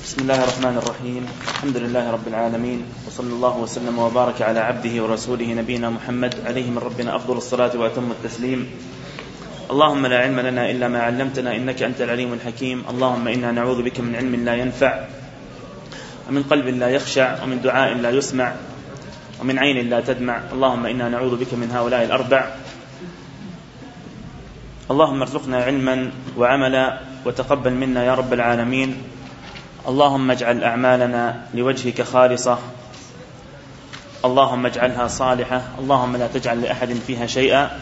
بسم الله الرحمن الرحيم. الحمد لله رب العالمين، وصلى الله وسلم وبارك على عبده ورسوله نبينا محمد عليه من ربنا أفضل الصلاة وأتم التسليم. اللهم لا علم لنا إلا ما علمتنا إنك أنت العليم الحكيم. اللهم إنا نعوذ بك من علم لا ينفع، ومن قلب لا يخشع، ومن دعاء لا يسمع، ومن عين لا تدمع. اللهم إنا نعوذ بك من هؤلاء الأربع. اللهم ارزقنا علما وعملا وتقبل منا يا رب العالمين. اللهم اجعل أعمالنا لوجهك خالصة، اللهم اجعلها صالحة، اللهم لا تجعل لأحد فيها شيئا.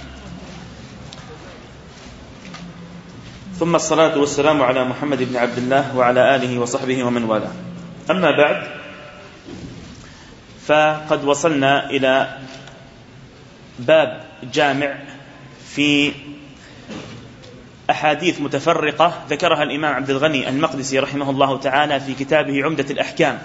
ثم الصلاة والسلام على محمد بن عبد الله وعلى آله وصحبه ومن والاه. أما بعد، فقد وصلنا إلى باب جامع في أحاديث متفرقة ذكرها الإمام عبد الغني المقدسي رحمه الله تعالى في كتابه عمدة الأحكام.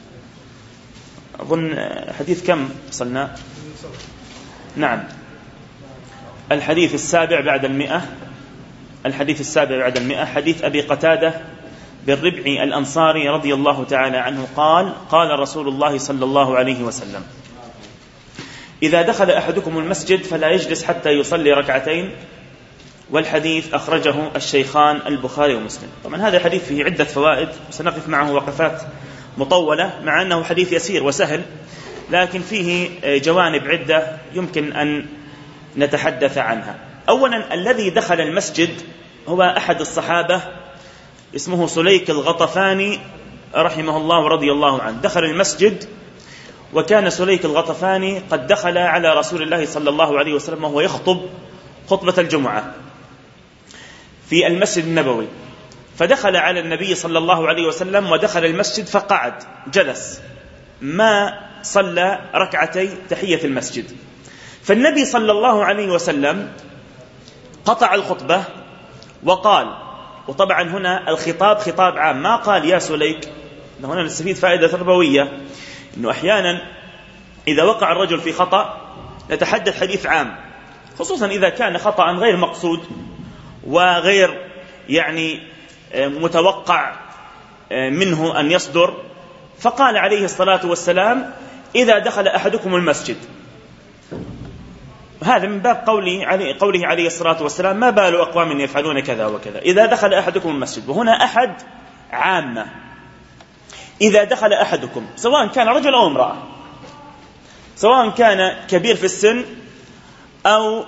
أظن حديث كم وصلنا؟ نعم، الحديث السابع بعد 100. الحديث السابع بعد 100 حديث أبي قتادة بن ربعي الأنصاري رضي الله تعالى عنه قال: قال رسول الله صلى الله عليه وسلم: إذا دخل أحدكم المسجد فلا يجلس حتى يصلي ركعتين. والحديث أخرجه الشيخان البخاري ومسلم. طبعا هذا الحديث فيه عدة فوائد، سنقف معه وقفات مطولة، مع أنه حديث يسير وسهل، لكن فيه جوانب عدة يمكن أن نتحدث عنها. أولا، الذي دخل المسجد هو أحد الصحابة اسمه سليك الغطفاني رحمه الله ورضي الله عنه. دخل المسجد، وكان سليك الغطفاني قد دخل على رسول الله صلى الله عليه وسلم وهو يخطب خطبة الجمعة في المسجد النبوي، فدخل على النبي صلى الله عليه وسلم ودخل المسجد فقعد جلس، ما صلى ركعتي تحية المسجد. فالنبي صلى الله عليه وسلم قطع الخطبة وقال، وطبعا هنا الخطاب خطاب عام، ما قال يا سليك. هنا نستفيد فائدة تربوية، أنه أحيانا إذا وقع الرجل في خطأ نتحدث حديث عام، خصوصا إذا كان خطأ غير مقصود وغير متوقع منه أن يصدر. فقال عليه الصلاة والسلام: إذا دخل أحدكم المسجد. هذا من باب قوله عليه الصلاة والسلام: ما بال أقوام يفعلون كذا وكذا. إذا دخل أحدكم المسجد، وهنا أحد عامة. إذا دخل أحدكم، سواء كان رجل أو امرأة، سواء كان كبير في السن أو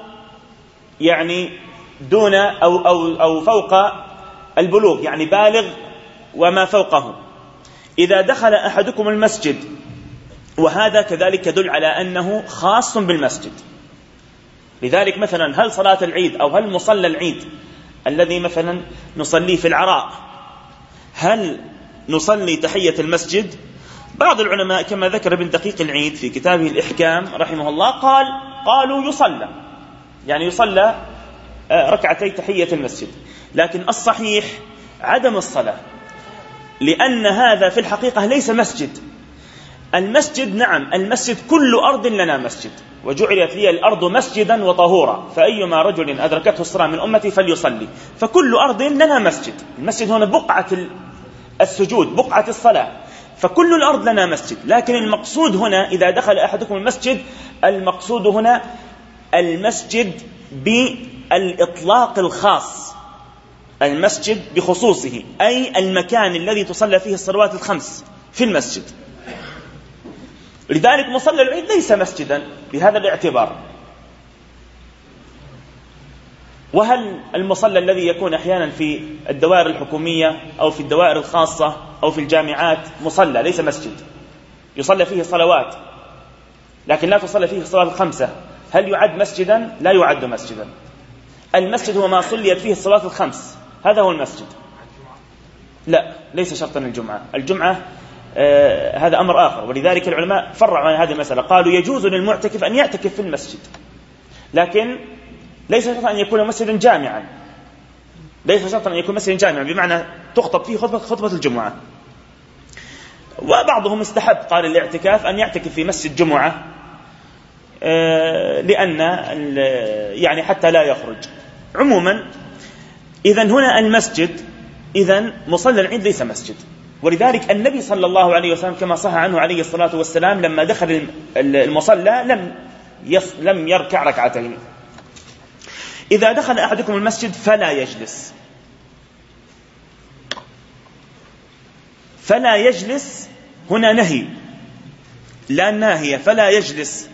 دون أو فوق البلوغ، بالغ وما فوقه. إذا دخل أحدكم المسجد، وهذا كذلك يدل على أنه خاص بالمسجد. لذلك مثلا هل صلاة العيد أو هل مصلى العيد الذي مثلا نصلي في العراء، هل نصلي تحية المسجد؟ بعض العلماء كما ذكر ابن دقيق العيد في كتابه الإحكام رحمه الله قالوا يصلى، يصلى ركعتي تحية المسجد، لكن الصحيح عدم الصلاة، لأن هذا في الحقيقة ليس مسجد. المسجد، نعم، المسجد كل أرض لنا مسجد، وجعلت لي الأرض مسجدا وطهورا، فأيما رجل أدركته الصلاة من أمتي فليصلي. فكل أرض لنا مسجد. المسجد هنا بقعة السجود، بقعة الصلاة، فكل الأرض لنا مسجد. لكن المقصود هنا إذا دخل أحدكم المسجد، المقصود هنا المسجد بالإطلاق الخاص، المسجد بخصوصه، أي المكان الذي تصلى فيه الصلوات الخمس في المسجد. لذلك مصلى العيد ليس مسجدا بهذا الاعتبار. وهل المصلى الذي يكون أحيانا في الدوائر الحكومية أو في الدوائر الخاصة أو في الجامعات مصلى ليس مسجد، يصلى فيه صلوات لكن لا تصلى فيه الصلاة الخمسة، هل يعد مسجدا؟ لا يعد مسجدا. المسجد هو ما صليت فيه الصلاة الخمس، هذا هو المسجد. لا، ليس شرطا الجمعة هذا أمر آخر. ولذلك العلماء فرعوا عن هذه المسألة، قالوا يجوز للمعتكف أن يعتكف في المسجد، لكن ليس شرطا أن يكون مسجدا جامعا، ليس شرطا أن يكون مسجدا جامعا بمعنى تخطب فيه خطبة الجمعة. وبعضهم استحب، قال الاعتكاف، أن يعتكف في مسجد جمعة، لأن حتى لا يخرج. عموما إذن هنا المسجد، إذن مصلى العيد ليس مسجد، ولذلك النبي صلى الله عليه وسلم كما صح عنه عليه الصلاة والسلام لما دخل المصلى لم يركع ركعتين. إذا دخل أحدكم المسجد فلا يجلس، فلا يجلس هنا نهي لا ناهية، فلا يجلس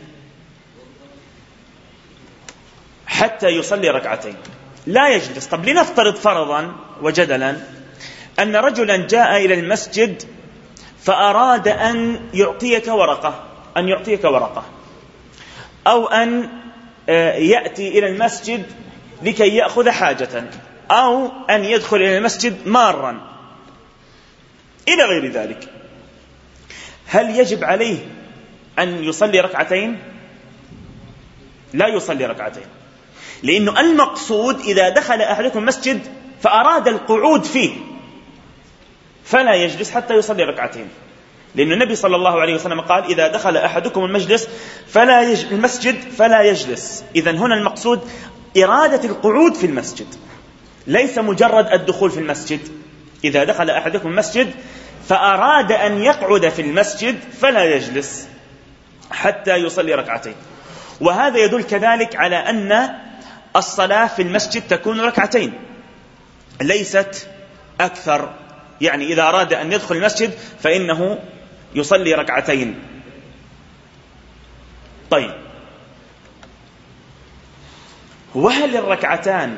حتى يصلي ركعتين، لا يجلس. طب لنفترض فرضا وجدلا أن رجلا جاء إلى المسجد فأراد أن يعطيك ورقة أو أن يأتي إلى المسجد لكي يأخذ حاجة، أو أن يدخل إلى المسجد مارا إلى غير ذلك، هل يجب عليه أن يصلي ركعتين؟ لا يصلي ركعتين، لأنه المقصود إذا دخل أحدكم المسجد فأراد القعود فيه فلا يجلس حتى يصلي ركعتين، لأن النبي صلى الله عليه وسلم قال إذا دخل أحدكم المسجد فلا يجلس. إذن هنا المقصود إرادة القعود في المسجد، ليس مجرد الدخول في المسجد. إذا دخل أحدكم المسجد فأراد أن يقعد في المسجد فلا يجلس حتى يصلي ركعتين. وهذا يدل كذلك على أن الصلاة في المسجد تكون ركعتين ليست أكثر، يعني إذا أراد أن يدخل المسجد فإنه يصلي ركعتين. طيب، وهل الركعتان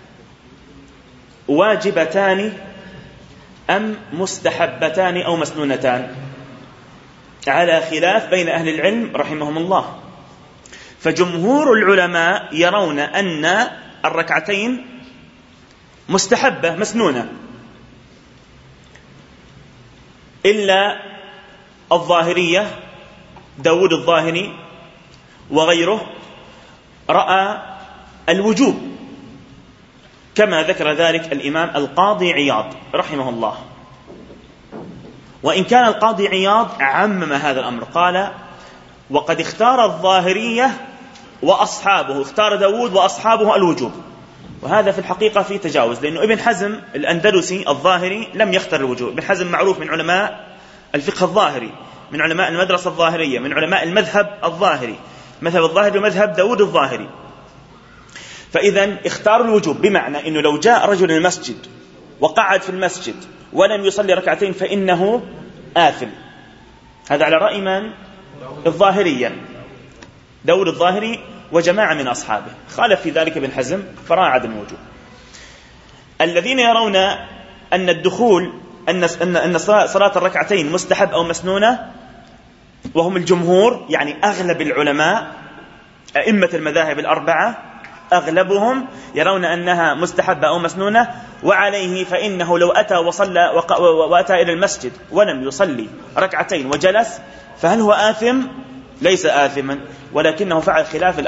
واجبتان أم مستحبتان أو مسنونتان؟ على خلاف بين أهل العلم رحمهم الله، فجمهور العلماء يرون أن الركعتين مستحبة مسنونة، إلا الظاهرية داود الظاهري وغيره رأى الوجوب، كما ذكر ذلك الإمام القاضي عياض رحمه الله. وإن كان القاضي عياض عمم هذا الأمر، قال وقد اختار الظاهرية وأصحابه، اختار داود وأصحابه الوجوب، وهذا في الحقيقة في تجاوز، لأنه ابن حزم الأندلسي الظاهري لم يختر الوجوب. ابن حزم معروف من علماء الفقه الظاهري، من علماء المدرسة الظاهرية، من علماء المذهب الظاهري، مذهب الظاهري ومذهب داود الظاهري. فإذا اختاروا الوجوب، بمعنى أنه لو جاء رجل المسجد وقعد في المسجد ولم يصلي ركعتين فإنه آثم. هذا على رأي من؟ الظاهرية، داود الظاهري وجماعة من أصحابه. خالف في ذلك ابن حزم فرأى عدم الوجوب. الذين يرون أن الدخول أن صلاة الركعتين مستحب أو مسنونة، وهم الجمهور، يعني أغلب العلماء أئمة المذاهب الأربعة أغلبهم يرون أنها مستحبة أو مسنونة، وعليه فإنه لو أتى وأتى إلى المسجد ولم يصلي ركعتين وجلس فهل هو آثم؟ ليس آثما، ولكنه فعل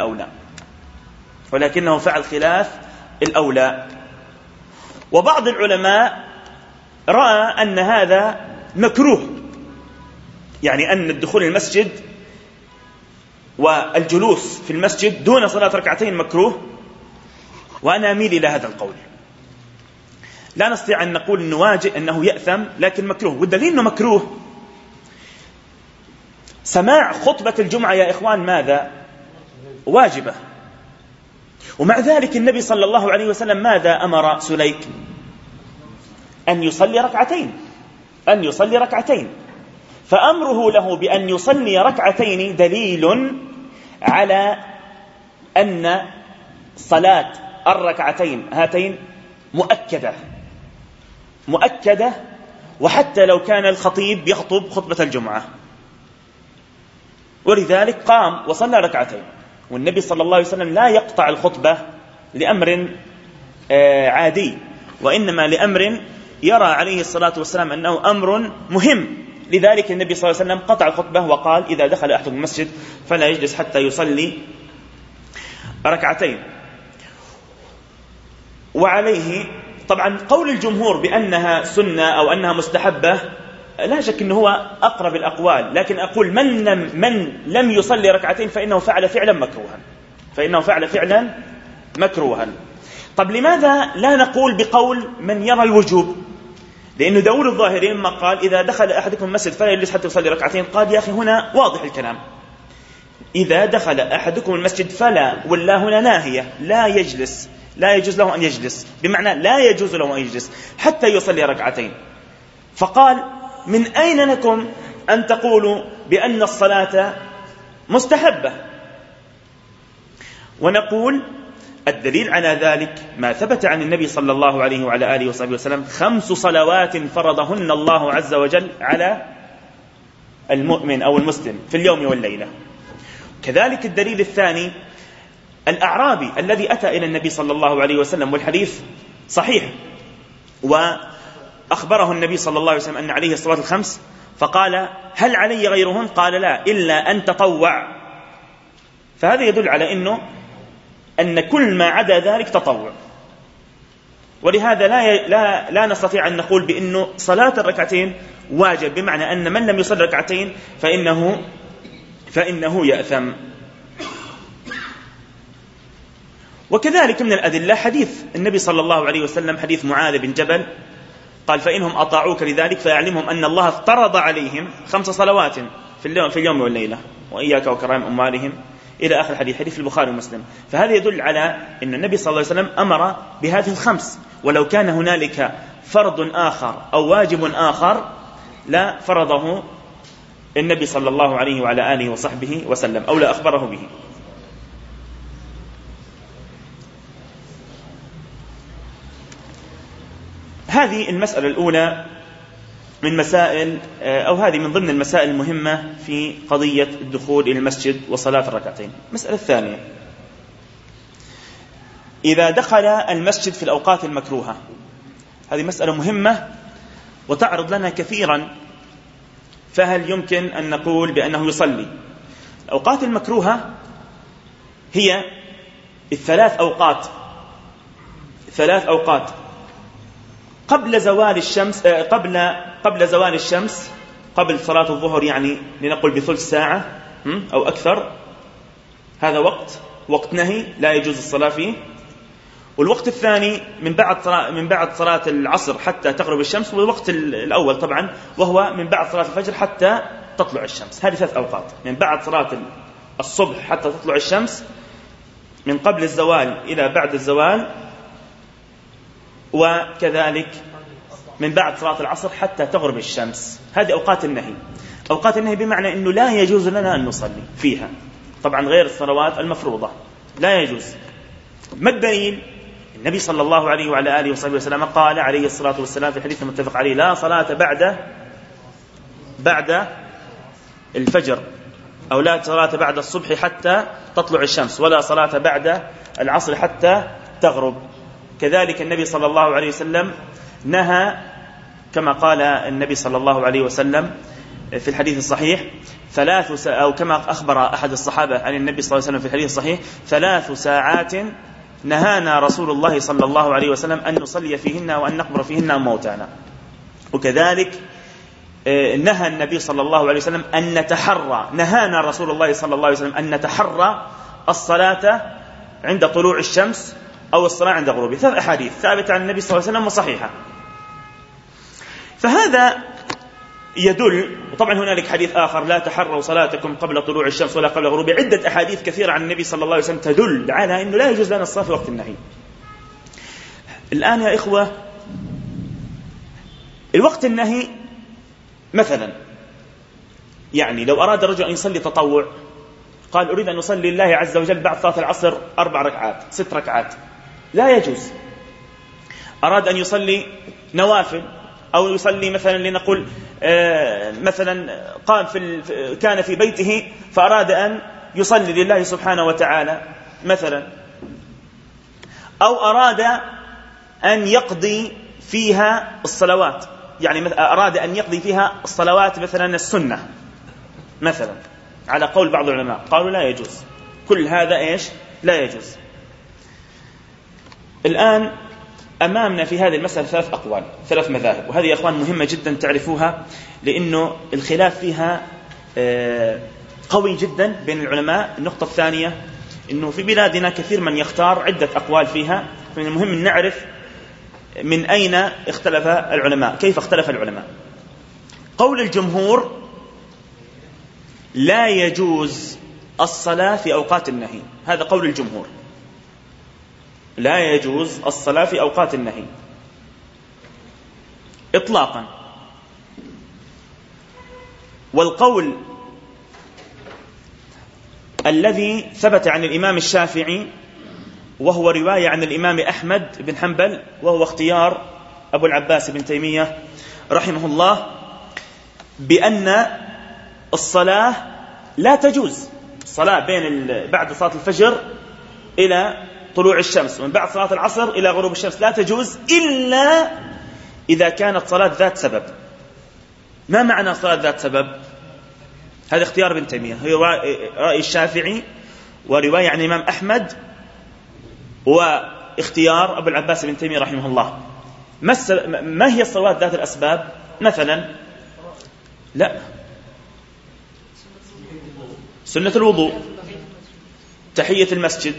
خلاف الأولى. وبعض العلماء رأى أن هذا مكروه، يعني أن الدخول المسجد والجلوس في المسجد دون صلاة ركعتين مكروه، وأنا أميل إلى هذا القول. لا نستطيع أن نقول إنه واجب أنه يأثم، لكن مكروه. والدليل أنه مكروه سماع خطبة الجمعة يا إخوان ماذا؟ واجبة. ومع ذلك النبي صلى الله عليه وسلم ماذا أمر سليك؟ أن يصلي ركعتين. فأمره له بأن يصلي ركعتين دليل على أن صلاة الركعتين هاتين مؤكدة، وحتى لو كان الخطيب يخطب خطبة الجمعة. ولذلك قام وصلى ركعتين. والنبي صلى الله عليه وسلم لا يقطع الخطبة لأمر عادي، وإنما لأمر يرى عليه الصلاة والسلام أنه أمر مهم. لذلك النبي صلى الله عليه وسلم قطع الخطبة وقال إذا دخل أحدكم المسجد فلا يجلس حتى يصلي ركعتين. وعليه طبعا قول الجمهور بأنها سنة أو أنها مستحبة لا شك أنه هو أقرب الأقوال، لكن أقول من لم يصلي ركعتين فإنه فعل فعلا مكروها. طب لماذا لا نقول بقول من يرى الوجوب؟ لأنه داود الظاهري لما قال إذا دخل أحدكم المسجد فلا يجلس حتى يصلي ركعتين، قال يا أخي هنا واضح الكلام، إذا دخل أحدكم المسجد فلا، ولا هنا ناهية، لا يجلس، لا يجوز له أن يجلس، بمعنى لا يجوز له أن يجلس حتى يصلي ركعتين. فقال من أين لكم أن تقولوا بأن الصلاة مستحبة؟ ونقول الدليل على ذلك ما ثبت عن النبي صلى الله عليه وعلى آله وصحبه وسلم 5 صلوات فرضهن الله عز وجل على المؤمن أو المسلم في اليوم والليلة. كذلك الدليل الثاني الأعرابي الذي أتى إلى النبي صلى الله عليه وسلم، والحديث صحيح، وأخبره النبي صلى الله عليه وسلم أن عليه الصلاة 5، فقال هل علي غيرهن؟ قال لا إلا أن تطوع. فهذا يدل على أن كل ما عدا ذلك تطوع. ولهذا لا نستطيع أن نقول بأنه صلاة الركعتين واجب، بمعنى أن من لم يصل ركعتين فإنه يأثم. وكذلك من الأدلة حديث النبي صلى الله عليه وسلم، حديث معاذ بن جبل، قال فإنهم أطاعوك لذلك فيعلمهم أن الله افترض عليهم 5 صلوات في اليوم والليلة وإياك وكرام أموالهم إلى آخر الحديث، حديث البخاري ومسلم. فهذا يدل على أن النبي صلى الله عليه وسلم أمر بهذه ال5، ولو كان هنالك فرض آخر أو واجب آخر لا فرضه النبي صلى الله عليه وعلى آله وصحبه وسلم، أو لا أخبره به. هذه المسألة الأولى من مسائل، أو هذه من ضمن المسائل المهمة في قضية الدخول إلى المسجد وصلاة الركعتين. المسألة الثانية، إذا دخل المسجد في الأوقات المكروهة، هذه مسألة مهمة وتعرض لنا كثيرا، فهل يمكن أن نقول بأنه يصلي؟ الأوقات المكروهة هي 3 أوقات، 3 أوقات قبل زوال الشمس، قبل زوال الشمس، قبل صلاة الظهر، يعني لنقل بثلث ساعة أو أكثر، هذا وقت نهي لا يجوز الصلاة فيه. والوقت الثاني من بعد صلاة العصر حتى تغرب الشمس، والوقت الأول طبعا وهو من بعد صلاة الفجر حتى تطلع الشمس. هذه 3 أوقات، من بعد صلاة الصبح حتى تطلع الشمس، من قبل الزوال إلى بعد الزوال، وكذلك من بعد صلاة العصر حتى تغرب الشمس. هذه أوقات النهي. أوقات النهي بمعنى أنه لا يجوز لنا أن نصلي فيها، طبعا غير الصلوات المفروضة لا يجوز. ما الدليل؟ النبي صلى الله عليه وعلى آله وصحبه وسلم قال عليه الصلاة والسلام في الحديث المتفق عليه لا صلاة بعد الفجر، أو لا صلاة بعد الصبح حتى تطلع الشمس، ولا صلاة بعد العصر حتى تغرب. كذلك النبي صلى الله عليه وسلم نهى، كما قال النبي صلى الله عليه وسلم في الحديث الصحيح، أو كما أخبر أحد الصحابة عن النبي صلى الله عليه وسلم في الحديث الصحيح 3 ساعات نهانا رسول الله صلى الله عليه وسلم أن نصلي فيهن وأن نقبر فيهن موتانا. وكذلك نهى النبي صلى الله عليه وسلم أن نتحرى، نهانا رسول الله صلى الله عليه وسلم أن نتحرى الصلاة عند طلوع الشمس أو الصلاة عند غروبها. 3 أحاديث ثابتة عن النبي صلى الله عليه وسلم وصحيحة. فهذا يدل، وطبعا هنالك حديث آخر لا تحروا صلاتكم قبل طلوع الشمس ولا قبل غروبها، عدة أحاديث كثيرة عن النبي صلى الله عليه وسلم تدل على أنه لا يجوز لنا الصلاة في وقت النهي. الآن يا إخوة، الوقت النهي مثلا، يعني لو أراد الرجل أن يصلي تطوع، قال أريد أن أصلي لله عز وجل بعد صلاة العصر 4 ركعات 6 ركعات، لا يجوز. أراد أن يصلي نوافل، أو يصلي مثلا لنقول مثلا كان في بيته فأراد أن يصلي لله سبحانه وتعالى مثلا، أو أراد أن يقضي فيها الصلوات، يعني أراد أن يقضي فيها الصلوات مثلا السنة مثلا، على قول بعض العلماء قالوا لا يجوز. كل هذا إيش؟ لا يجوز. الآن أمامنا في هذه المسألة 3 أقوال، 3 مذاهب، وهذه يا أخوان مهمة جدا تعرفوها، لأنه الخلاف فيها قوي جدا بين العلماء. النقطة الثانية أنه في بلادنا كثير من يختار عدة أقوال فيها، فمن المهم أن نعرف من أين اختلف العلماء؟ كيف اختلف العلماء؟ قول الجمهور: لا يجوز الصلاة في أوقات النهي. هذا قول الجمهور، لا يجوز الصلاة في أوقات النهي إطلاقا. والقول الذي ثبت عن الإمام الشافعي وهو رواية عن الإمام أحمد بن حنبل وهو اختيار أبو العباس بن تيمية رحمه الله، بأن الصلاة لا تجوز، الصلاة بعد صلاة الفجر إلى طلوع الشمس ومن بعد صلاة العصر إلى غروب الشمس لا تجوز إلا إذا كانت صلاة ذات سبب. ما معنى صلاة ذات سبب؟ هذا اختيار ابن تيمية، هي رأي الشافعي ورواية عن الإمام أحمد واختيار أبو العباس بن تيمية رحمه الله. ما هي الصلوات ذات الأسباب؟ مثلا لا، سنة الوضوء، تحية المسجد،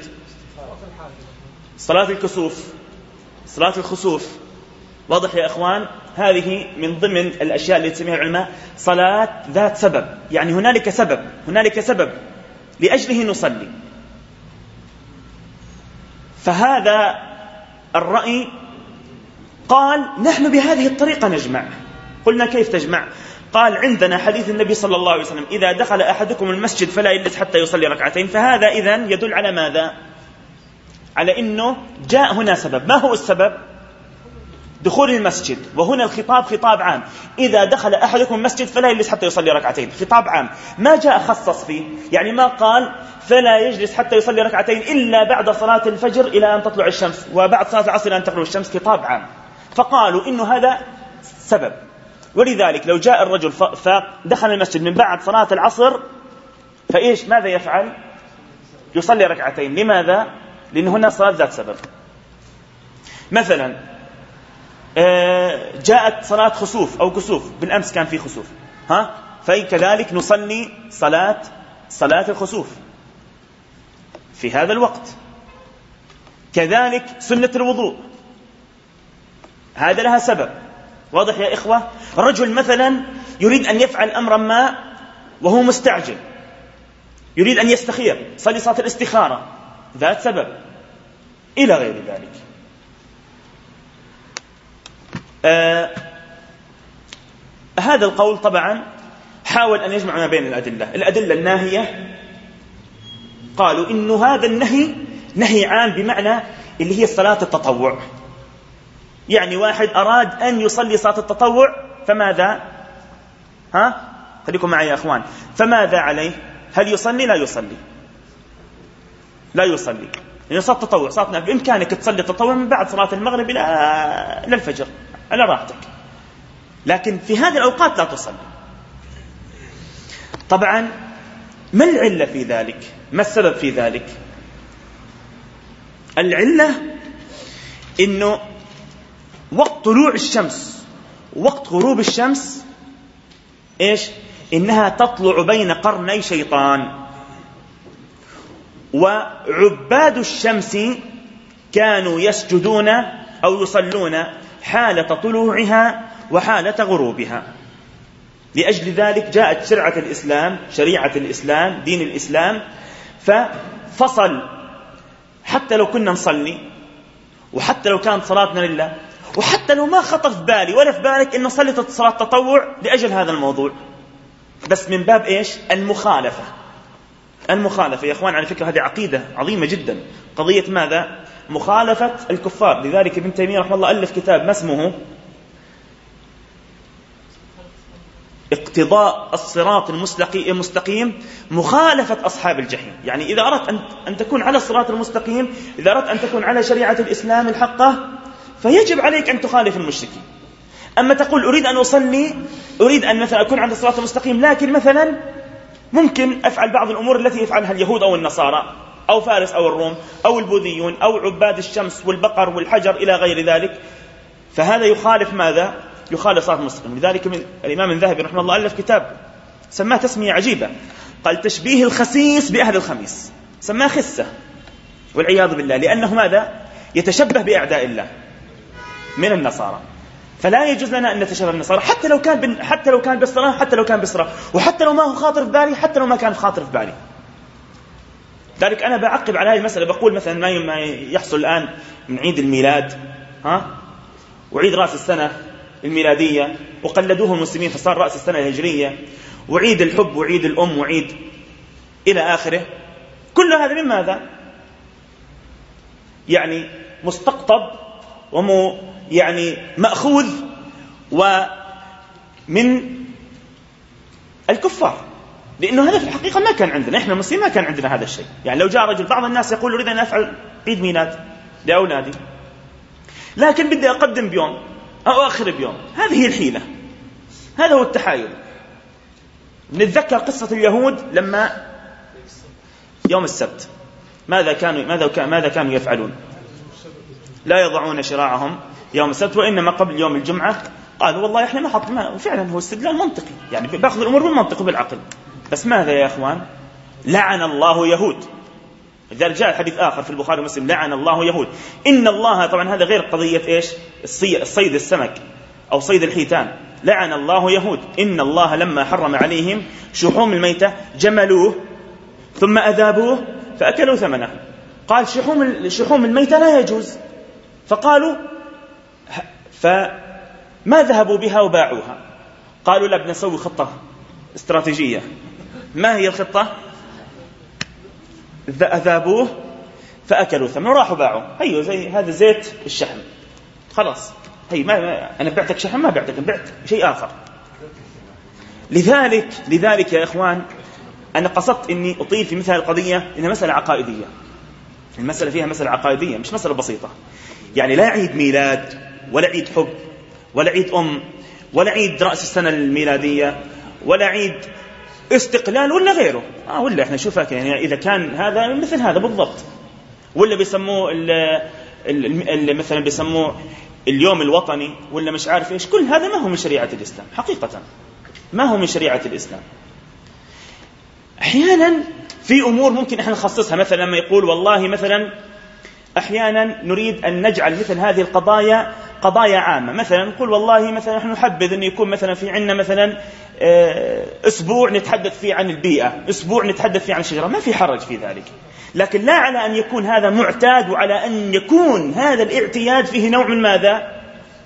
صلاة الكسوف، صلاة الخسوف. واضح يا أخوان؟ هذه من ضمن الأشياء اللي تسميها العلماء صلاة ذات سبب، يعني هنالك سبب لأجله نصلي. فهذا الرأي قال: نحن بهذه الطريقة نجمع. قلنا: كيف تجمع؟ قال: عندنا حديث النبي صلى الله عليه وسلم: إذا دخل أحدكم المسجد فلا يجلس حتى يصلي ركعتين. فهذا إذن يدل على ماذا؟ على إنه جاء هنا سبب. ما هو السبب؟ دخول المسجد، وهنا الخطاب خطاب عام. إذا دخل أحدكم المسجد فلا يجلس حتى يصلي ركعتين، خطاب عام، ما جاء خصص فيه، يعني ما قال فلا يجلس حتى يصلي ركعتين إلا بعد صلاة الفجر إلى أن تطلع الشمس وبعد صلاة العصر إلى أن تغرب الشمس، خطاب عام. فقالوا إنه هذا سبب. ولذلك لو جاء الرجل فدخل المسجد من بعد صلاة العصر فإيش ماذا يفعل؟ يصلي ركعتين. لماذا؟ لأن هنا صلاة ذات سبب. مثلا جاءت صلاة خسوف أو كسوف، بالأمس كان في خسوف، فكذلك نصلي صلاة الخسوف في هذا الوقت. كذلك سنة الوضوء، هذا لها سبب. واضح يا إخوة؟ رجل مثلا يريد أن يفعل أمرا ما وهو مستعجل، يريد أن يستخير، صلي صلاة الاستخارة، ذات سبب، إلى غير ذلك. هذا القول طبعا حاول أن يجمع ما بين الأدلة الناهية. قالوا إنه هذا النهي نهي عام، بمعنى اللي هي صلاة التطوع. يعني واحد أراد أن يصلي صلاة التطوع فماذا؟ خليكم معي يا أخوان. فماذا عليه؟ هل يصلي؟ لا يصلي. يعني صلاة التطوع، صلاة بإمكانك تصلي التطوع من بعد صلاة المغرب إلى الفجر على راحتك، لكن في هذه الأوقات لا تصلي. طبعا ما العلة في ذلك؟ ما السبب في ذلك؟ العلة إنه وقت طلوع الشمس ووقت غروب الشمس إيش؟ إنها تطلع بين قرني شيطان، وعباد الشمس كانوا يسجدون أو يصلون حالة طلوعها وحالة غروبها. لأجل ذلك جاءت شريعة الإسلام، دين الإسلام، ففصل. حتى لو كنا نصلي، وحتى لو كانت صلاتنا لله، وحتى لو ما خطر في بالي ولا في بالك إنه صلي صلاة تطوع لأجل هذا الموضوع، بس من باب إيش؟ المخالفة يا إخوان. على فكرة هذه عقيدة عظيمة جدا، قضية ماذا؟ مخالفة الكفار. لذلك ابن تيمية رحمه الله ألف كتاب ما اسمه اقتضاء الصراط المستقيم مخالفة أصحاب الجحيم. يعني إذا أردت أن تكون على الصراط المستقيم، إذا أردت أن تكون على شريعة الإسلام الحقة، فيجب عليك أن تخالف المشركين. أما تقول أريد أن أصلي، أريد أن مثلا أكون على الصراط المستقيم، لكن مثلا ممكن أفعل بعض الأمور التي يفعلها اليهود أو النصارى أو فارس أو الروم أو البوذيون أو عباد الشمس والبقر والحجر إلى غير ذلك، فهذا يخالف ماذا؟ يخالف صراط المستقيم. لذلك من الإمام الذهبي رحمه الله ألف كتاب سماه تسمية عجيبة، قال تشبيه الخسيس بأهل الخميس، سماه خسة والعياذ بالله، لأنه ماذا؟ يتشبه بأعداء الله. من النصارى، فلا يجوز لنا أن نتشابه النصارى حتى لو كان بالصلاة، حتى لو كان بالصلاة، وحتى لو ما هو خاطر في بالي، حتى لو ما كان خاطر في بالي. ذلك أنا بعقب على هذه المسألة، بقول مثلا ما يحصل الآن من عيد الميلاد وعيد رأس السنة الميلادية وقلدوه المسلمين فصار رأس السنة الهجرية، وعيد الحب وعيد الأم وعيد إلى آخره، كل هذا من ماذا؟ يعني مستقطب يعني مأخوذ ومن الكفار، لأنه هذا في الحقيقة ما كان عندنا، إحنا المسلمين ما كان عندنا هذا الشيء. يعني لو جاء رجل، بعض الناس يقول أريد أن أفعل عيد ميلاد لأولادي لكن بدي أقدم بيوم أو آخر بيوم، هذه هي الحيلة، هذا هو التحايل. نتذكر قصة اليهود لما يوم السبت ماذا كانوا يفعلون؟ لا يضعون شراعهم يوم السبت، وإنما قبل يوم الجمعة قالوا والله إحنا ما حطنا. فعلا هو استدلال منطقي، يعني باخذ الأمور بالمنطق وبالعقل. بس ماذا يا أخوان؟ لعن الله يهود. لذلك جاء حديث آخر في البخاري ومسلم: لعن الله يهود. إن الله، طبعا هذا غير قضية إيش؟ الصيد السمك أو صيد الحيتان. لعن الله يهود. إن الله لما حرم عليهم شحوم الميتة جملوه ثم أذابوه فأكلوا ثمنه. قال شحوم الميتة لا يجوز، فقالوا فما ذهبوا بها وباعوها. قالوا لا، بنسوي خطة استراتيجية. ما هي الخطة؟ أذابوه فأكلوا ثمنه وراحوا باعوا. هيو زي هذا زيت الشحم، خلاص هي أنا بعتك شحم، ما بعتك، بعت شيء آخر. لذلك يا إخوان أنا قصدت إني أطيل في مثل القضية إنها مسألة عقائدية. المسألة فيها مسألة عقائدية، مش مسألة بسيطة. يعني لا عيد ميلاد ولا عيد حب ولا عيد أم ولا عيد رأس السنة الميلادية ولا عيد استقلال ولا غيره. ولا إحنا شوفك، يعني إذا كان هذا مثل هذا بالضبط، ولا بيسموه مثلا بيسموه اليوم الوطني ولا مش عارف إيش، كل هذا ما هو من شريعة الإسلام حقيقة، ما هو من شريعة الإسلام. أحيانا في أمور ممكن إحنا نخصصها، مثلا لما يقول والله مثلا أحيانا نريد أن نجعل مثل هذه القضايا قضايا عامة. مثلا نقول والله مثلا نحن نحبذ أن يكون مثلا في عندنا مثلا أسبوع نتحدث فيه عن البيئة، أسبوع نتحدث فيه عن الشجرة، ما في حرج في ذلك، لكن لا على أن يكون هذا معتاد، وعلى أن يكون هذا الاعتياد فيه نوع من ماذا؟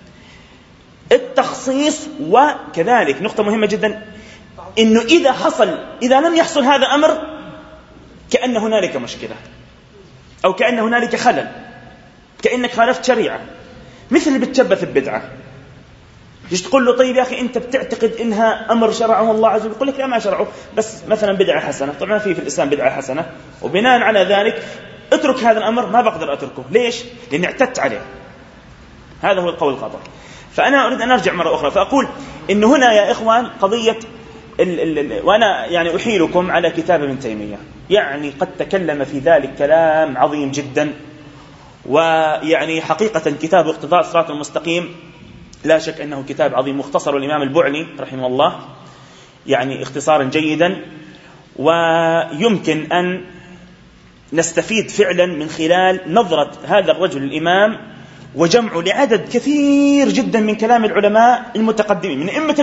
التخصيص. وكذلك نقطة مهمة جدا، إنه إذا لم يحصل هذا أمر كأن هنالك مشكلة أو كأن هنالك خلل، كأنك خالفت شريعة. مثل اللي بتشبث البدعة، يجي تقول له طيب يا أخي أنت بتعتقد إنها أمر شرعه الله عز وجل، يقول لك لا ما شرعه، بس مثلا بدعة حسنة. طبعا في الإسلام بدعة حسنة، وبناء على ذلك اترك هذا الأمر. ما بقدر أتركه، ليش؟ لأني اعتدت عليه. هذا هو القول الخطأ. فأنا أريد أن أرجع مرة أخرى فأقول إن هنا يا إخوان قضية وأنا يعني أحيلكم على كتاب ابن تيمية، يعني قد تكلم في ذلك كلام عظيم جدا. ويعني حقيقة كتاب اقتضاء الصراط المستقيم لا شك أنه كتاب عظيم، مختصر الإمام البعني رحمه الله، يعني اختصارا جيدا، ويمكن أن نستفيد فعلا من خلال نظرة هذا الرجل الإمام وجمعه لعدد كثير جدا من كلام العلماء المتقدمين من أئمة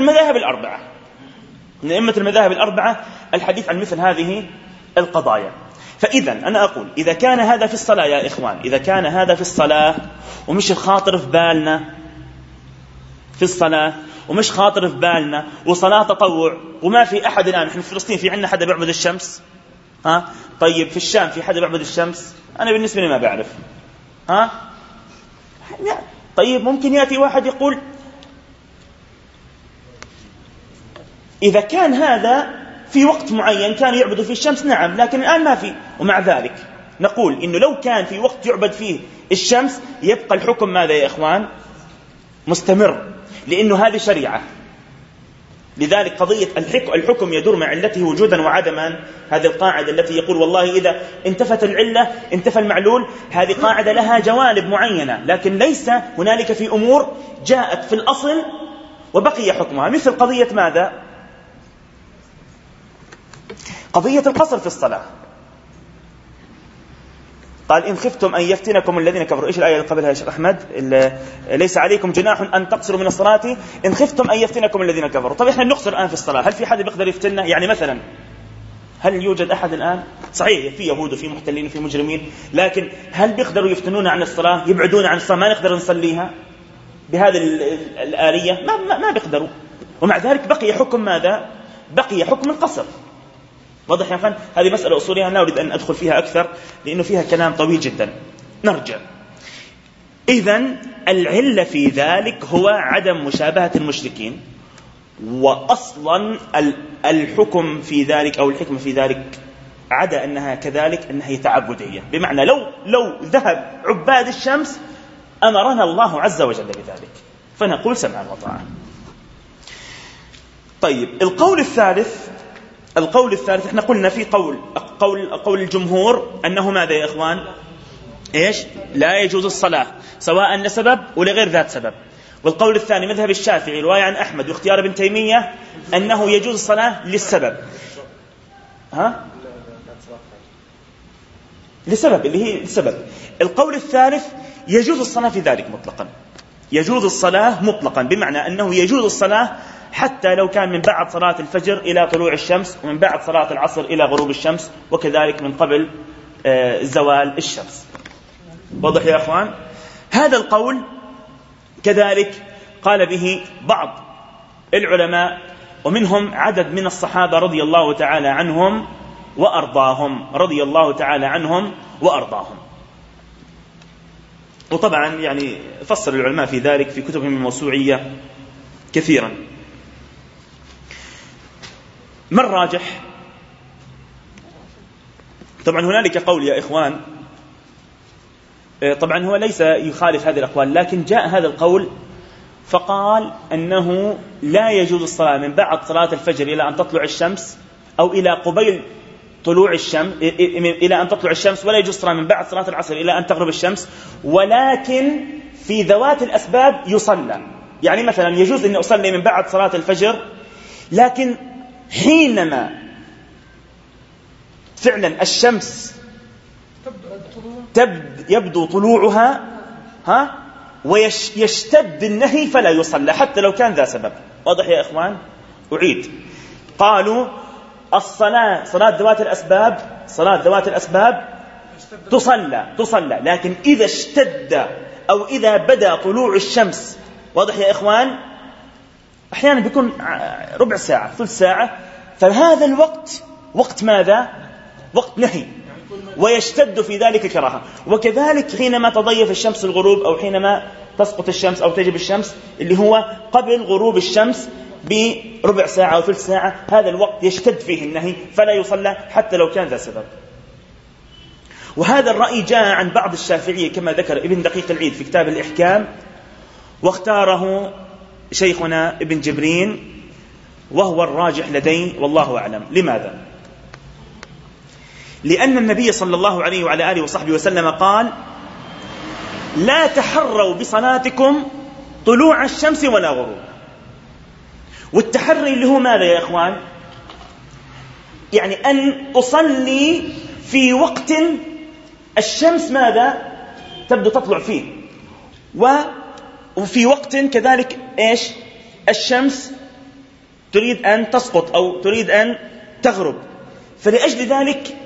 المذاهب الأربعة الحديث عن مثل هذه القضايا. فإذا أنا أقول إذا كان هذا في الصلاة يا إخوان، إذا كان هذا في الصلاة ومش خاطر في بالنا في الصلاة ومش خاطر في بالنا وصلاة تطوع، وما في أحد الآن، نحن في فلسطين في عندنا حدا بيعبد الشمس؟ طيب في الشام في حدا بيعبد الشمس؟ أنا بالنسبة لي ما بعرف. طيب ممكن يأتي واحد يقول إذا كان هذا في وقت معين كانوا يعبدوا فيه الشمس، نعم، لكن الآن ما في. ومع ذلك نقول إنه لو كان في وقت يعبد فيه الشمس يبقى الحكم ماذا يا إخوان؟ مستمر، لأنه هذه شريعة. لذلك قضية الحكم يدور مع علته وجودا وعدما، هذه القاعدة التي يقول والله إذا انتفت العلة انتفى المعلول، هذه قاعدة لها جوانب معينة، لكن ليس هنالك في أمور جاءت في الأصل وبقي حكمها. مثل قضية ماذا؟ قضية القصر في الصلاة. قال إن خفتم أن يفتنكم الذين كفروا. إيش الآية اللي قبلها يا شيخ أحمد؟ ليس عليكم جناح أن تقصروا من الصلاة إن خفتم أن يفتنكم الذين كفروا. طيب إحنا نقصر الآن في الصلاة، هل في حد بيقدر يفتننا؟ يعني مثلا هل يوجد أحد الآن؟ صحيح في يهود وفي محتلين وفي مجرمين، لكن هل بيقدروا يفتنونا عن الصلاة، يبعدون عن الصلاة، ما نقدر نصليها بهذه الآلية؟ ما بيقدروا. ومع ذلك بقي حكم ماذا؟ بقي حكم القصر. واضح يا أخوان؟ هذه مسألة أصولية لا أريد أن أدخل فيها أكثر لأنه فيها كلام طويل جدا. نرجع. إذن العلة في ذلك هو عدم مشابهة المشركين، وأصلا الحكم في ذلك أو الحكمة في ذلك عدا أنها كذلك أنها هي تعبدية، بمعنى لو ذهب عباد الشمس أمرنا الله عز وجل بذلك فنقول سمعا وطاعة. طيب القول الثالث احنا قلنا في قول الجمهور أنه ماذا يا إخوان؟ إيش؟ لا يجوز الصلاة سواء لسبب ولغير ذات سبب. والقول الثاني مذهب الشافعي رواية عن أحمد واختيار ابن تيمية أنه يجوز الصلاة للسبب. لسبب اللي هي السبب. القول الثالث يجوز الصلاة في ذلك مطلقا، يجوز الصلاة مطلقا، بمعنى أنه يجوز الصلاة حتى لو كان من بعد صلاة الفجر إلى طلوع الشمس، ومن بعد صلاة العصر إلى غروب الشمس، وكذلك من قبل زوال الشمس. واضح يا أخوان؟ هذا القول كذلك قال به بعض العلماء، ومنهم عدد من الصحابة رضي الله تعالى عنهم وأرضاهم. وطبعا يعني فصل العلماء في ذلك في كتبهم الموسوعية كثيرا. ما الراجح؟ طبعا هنالك قول يا إخوان، طبعا هو ليس يخالف هذه الأقوال، لكن جاء هذا القول فقال أنه لا يجوز الصلاة من بعد صلاة الفجر إلى أن تطلع الشمس، أو إلى قبيل طلوع الشمس إلى أن تطلع الشمس، ولا يجوز الصلاة من بعد صلاة العصر إلى أن تغرب الشمس، ولكن في ذوات الأسباب يصلى. يعني مثلا يجوز أن أصلي من بعد صلاة الفجر، لكن حينما فعلا الشمس يبدو طلوعها ويشتد النهي فلا يصلى حتى لو كان ذا سبب. واضح يا إخوان؟ أعيد. قالوا صلاة ذوات الأسباب تصلى، لكن إذا اشتد أو إذا بدأ طلوع الشمس، واضح يا إخوان، أحيانا بيكون ربع ساعة ثلث ساعة، فهذا الوقت وقت ماذا؟ وقت نهي، ويشتد في ذلك كراهة. وكذلك حينما تضيف الشمس الغروب، أو حينما تسقط الشمس أو تجب الشمس، اللي هو قبل غروب الشمس بربع ساعة أو ثلث ساعة، هذا الوقت يشتد فيه النهي فلا يصلى حتى لو كان ذا سبب. وهذا الرأي جاء عن بعض الشافعية كما ذكر ابن دقيق العيد في كتاب الإحكام، واختاره شيخنا ابن جبرين، وهو الراجح لدي والله أعلم. لماذا؟ لأن النبي صلى الله عليه وعلى آله وصحبه وسلم قال: لا تحروا بصلاتكم طلوع الشمس ولا غروب. والتحري اللي هو ماذا يا إخوان؟ يعني أن أصلي في وقت الشمس ماذا؟ تبدو تطلع فيه، وفي وقت كذلك إيش؟ الشمس تريد أن تسقط أو تريد أن تغرب. فلأجل ذلك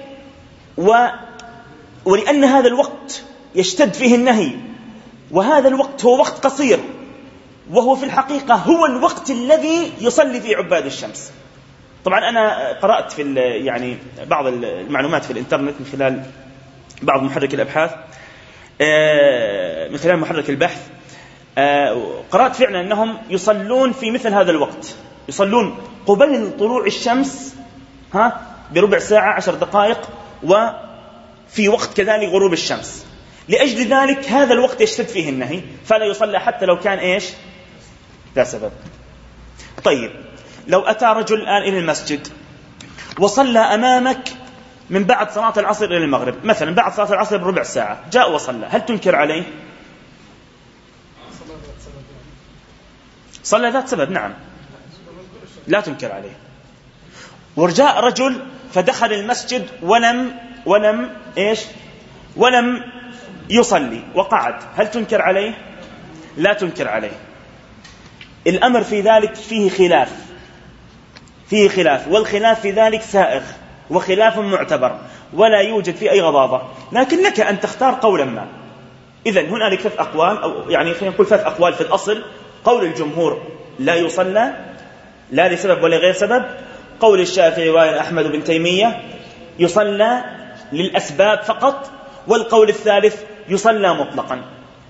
ولأن هذا الوقت يشتد فيه النهي، وهذا الوقت هو وقت قصير، وهو في الحقيقة هو الوقت الذي يصلي فيه عباد الشمس. طبعا أنا قرأت في يعني بعض المعلومات في الإنترنت من خلال بعض محرك الأبحاث، من خلال محرك البحث، قرأت فعلا أنهم يصلون في مثل هذا الوقت، يصلون قبيل طلوع الشمس بربع ساعة 10 دقائق، وفي وقت كذلك غروب الشمس. لأجل ذلك هذا الوقت يشتد فيه النهي فلا يصلى حتى لو كان إيش؟ ذا سبب. طيب لو أتى رجل الآن إلى المسجد وصلى أمامك من بعد صلاة العصر إلى المغرب، مثلا بعد صلاة العصر بربع ساعة جاء وصلى، هل تنكر عليه؟ صلى ذات سبب، نعم، لا تنكر عليه. ورجاء رجل فدخل المسجد ولم إيش؟ ولم يصلي وقعد، هل تنكر عليه؟ لا تنكر عليه. الأمر في ذلك فيه خلاف، والخلاف في ذلك سائغ وخلاف معتبر ولا يوجد فيه أي غضاضة، لكن لك أن تختار قولا ما. إذن هنالك 3 أقوال، أو يعني خلينا نقول 3 أقوال في الأصل. قول الجمهور لا يصلى، لا لسبب ولا غير سبب. قول الشافعي وأحمد بن تيمية يصلى للأسباب فقط. والقول الثالث يصلى مطلقا.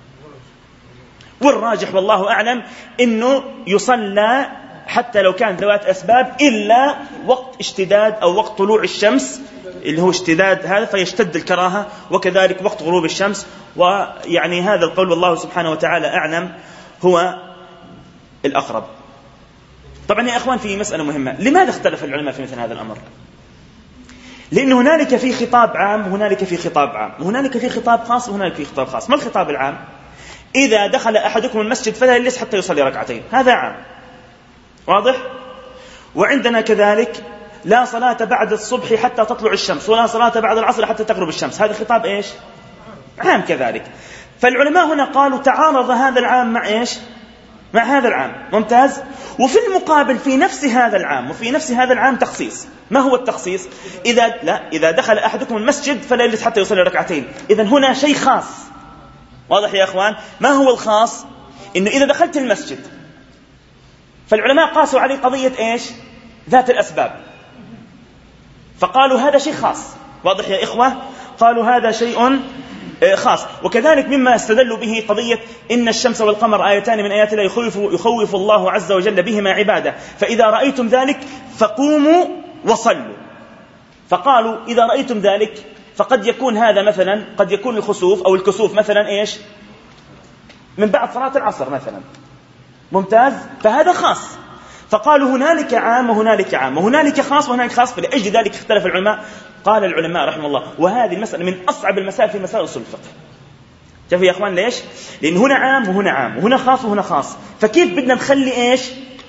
والراجح والله أعلم إنه يصلى حتى لو كان ذوات أسباب، إلا وقت اشتداد أو وقت طلوع الشمس اللي هو اشتداد هذا فيشتد الكراهة، وكذلك وقت غروب الشمس. ويعني هذا القول والله سبحانه وتعالى أعلم هو الأقرب. طبعا يا أخوان في مسألة مهمة، لماذا اختلف العلماء في مثل هذا الأمر؟ لأن هنالك في خطاب عام وهنالك في خطاب عام، وهنالك في خطاب خاص وهنالك في خطاب خاص. ما الخطاب العام؟ إذا دخل أحدكم المسجد فلا يجلس حتى يصلي ركعتين، هذا عام واضح. وعندنا كذلك لا صلاة بعد الصبح حتى تطلع الشمس، ولا صلاة بعد العصر حتى تغرب الشمس، هذا خطاب إيش؟ عام كذلك. فالعلماء هنا قالوا تعارض هذا العام مع إيش؟ مع هذا العام. ممتاز. وفي المقابل في نفس هذا العام تخصيص. ما هو التخصيص؟ إذا دخل أحدكم المسجد فلا يجلس حتى يصلي ركعتين. إذن هنا شيء خاص. واضح يا أخوان؟ ما هو الخاص؟ إنه إذا دخلت المسجد، فالعلماء قاسوا عليه قضية إيش؟ ذات الأسباب، فقالوا هذا شيء خاص. واضح يا إخوة؟ قالوا هذا شيء خاص. وكذلك مما استدلوا به قضية إن الشمس والقمر آيتان من آيات الله يخوف الله عز وجل بهما عباده، فإذا رأيتم ذلك فقوموا وصلوا. فقالوا إذا رأيتم ذلك فقد يكون هذا مثلا، قد يكون الخسوف أو الكسوف مثلا إيش؟ من بعد صلاة العصر مثلا. ممتاز. فهذا خاص. فقالوا هنالك عام وهنالك عام وهنالك خاص وهنالك خاص. فلأجل ذلك اختلف العلماء. قال العلماء رحمه الله، وهذه المسألة من أصعب المسائل في مسائل أصول الفقه. شوفوا يا أخوان ليش؟ لأن هنا عام وهنا عام وهنا خاص وهنا خاص. فكيف بدنا نخلي إيش؟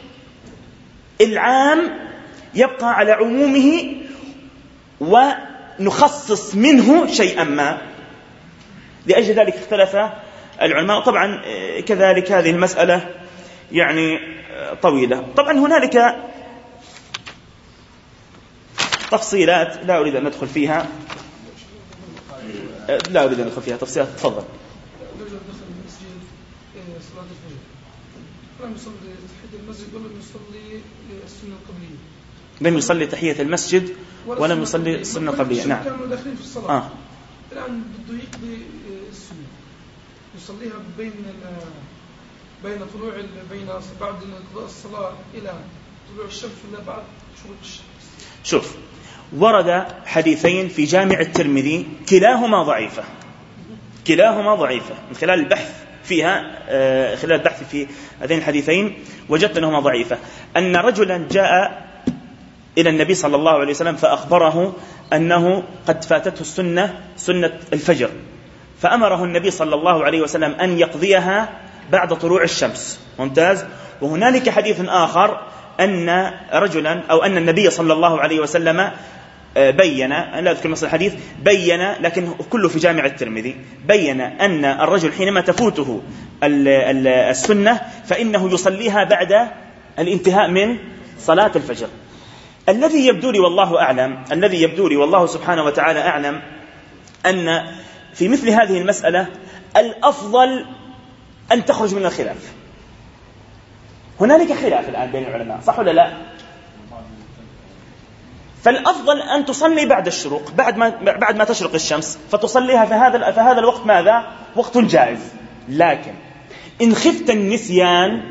العام يبقى على عمومه ونخصص منه شيئا ما. لأجل ذلك اختلف العلماء. طبعا كذلك هذه المسألة يعني طويلة. طبعا هنالك تفصيلات لا أريد أن ندخل فيها تفصيلات. تفضل. لم يصلي تحية المسجد ولم يصلي السنة القبلية. نعم. كانوا داخلين في الصلاة. الآن بده يقضي السنة، يصليها بين بعد انقضاء الصلاة إلى طلوع الشمس ولا بعد شروق الشمس. شوف، ورد حديثين في جامع الترمذي كلاهما ضعيفة من خلال البحث فيها، خلال البحث في هذين الحديثين وجدت أنهما ضعيفة. أن رجلا جاء إلى النبي صلى الله عليه وسلم فأخبره أنه قد فاتته سنة الفجر، فأمره النبي صلى الله عليه وسلم أن يقضيها بعد طلوع الشمس. ممتاز. وهنالك حديث آخر أن رجلا أو أن النبي صلى الله عليه وسلم بين، لا أذكر نص الحديث، بين لكن كله في جامع الترمذي، بين أن الرجل حينما تفوته السنة فإنه يصليها بعد الانتهاء من صلاة الفجر. الذي يبدو لي والله سبحانه وتعالى أعلم أن في مثل هذه المسألة الأفضل أن تخرج من الخلاف. هنالك خلاف الآن بين العلماء، صح ولا لا؟ فالأفضل أن تصلي بعد الشروق، بعد ما تشرق الشمس، فتصليها في هذا الوقت. ماذا؟ وقت جائز. لكن إن خفت النسيان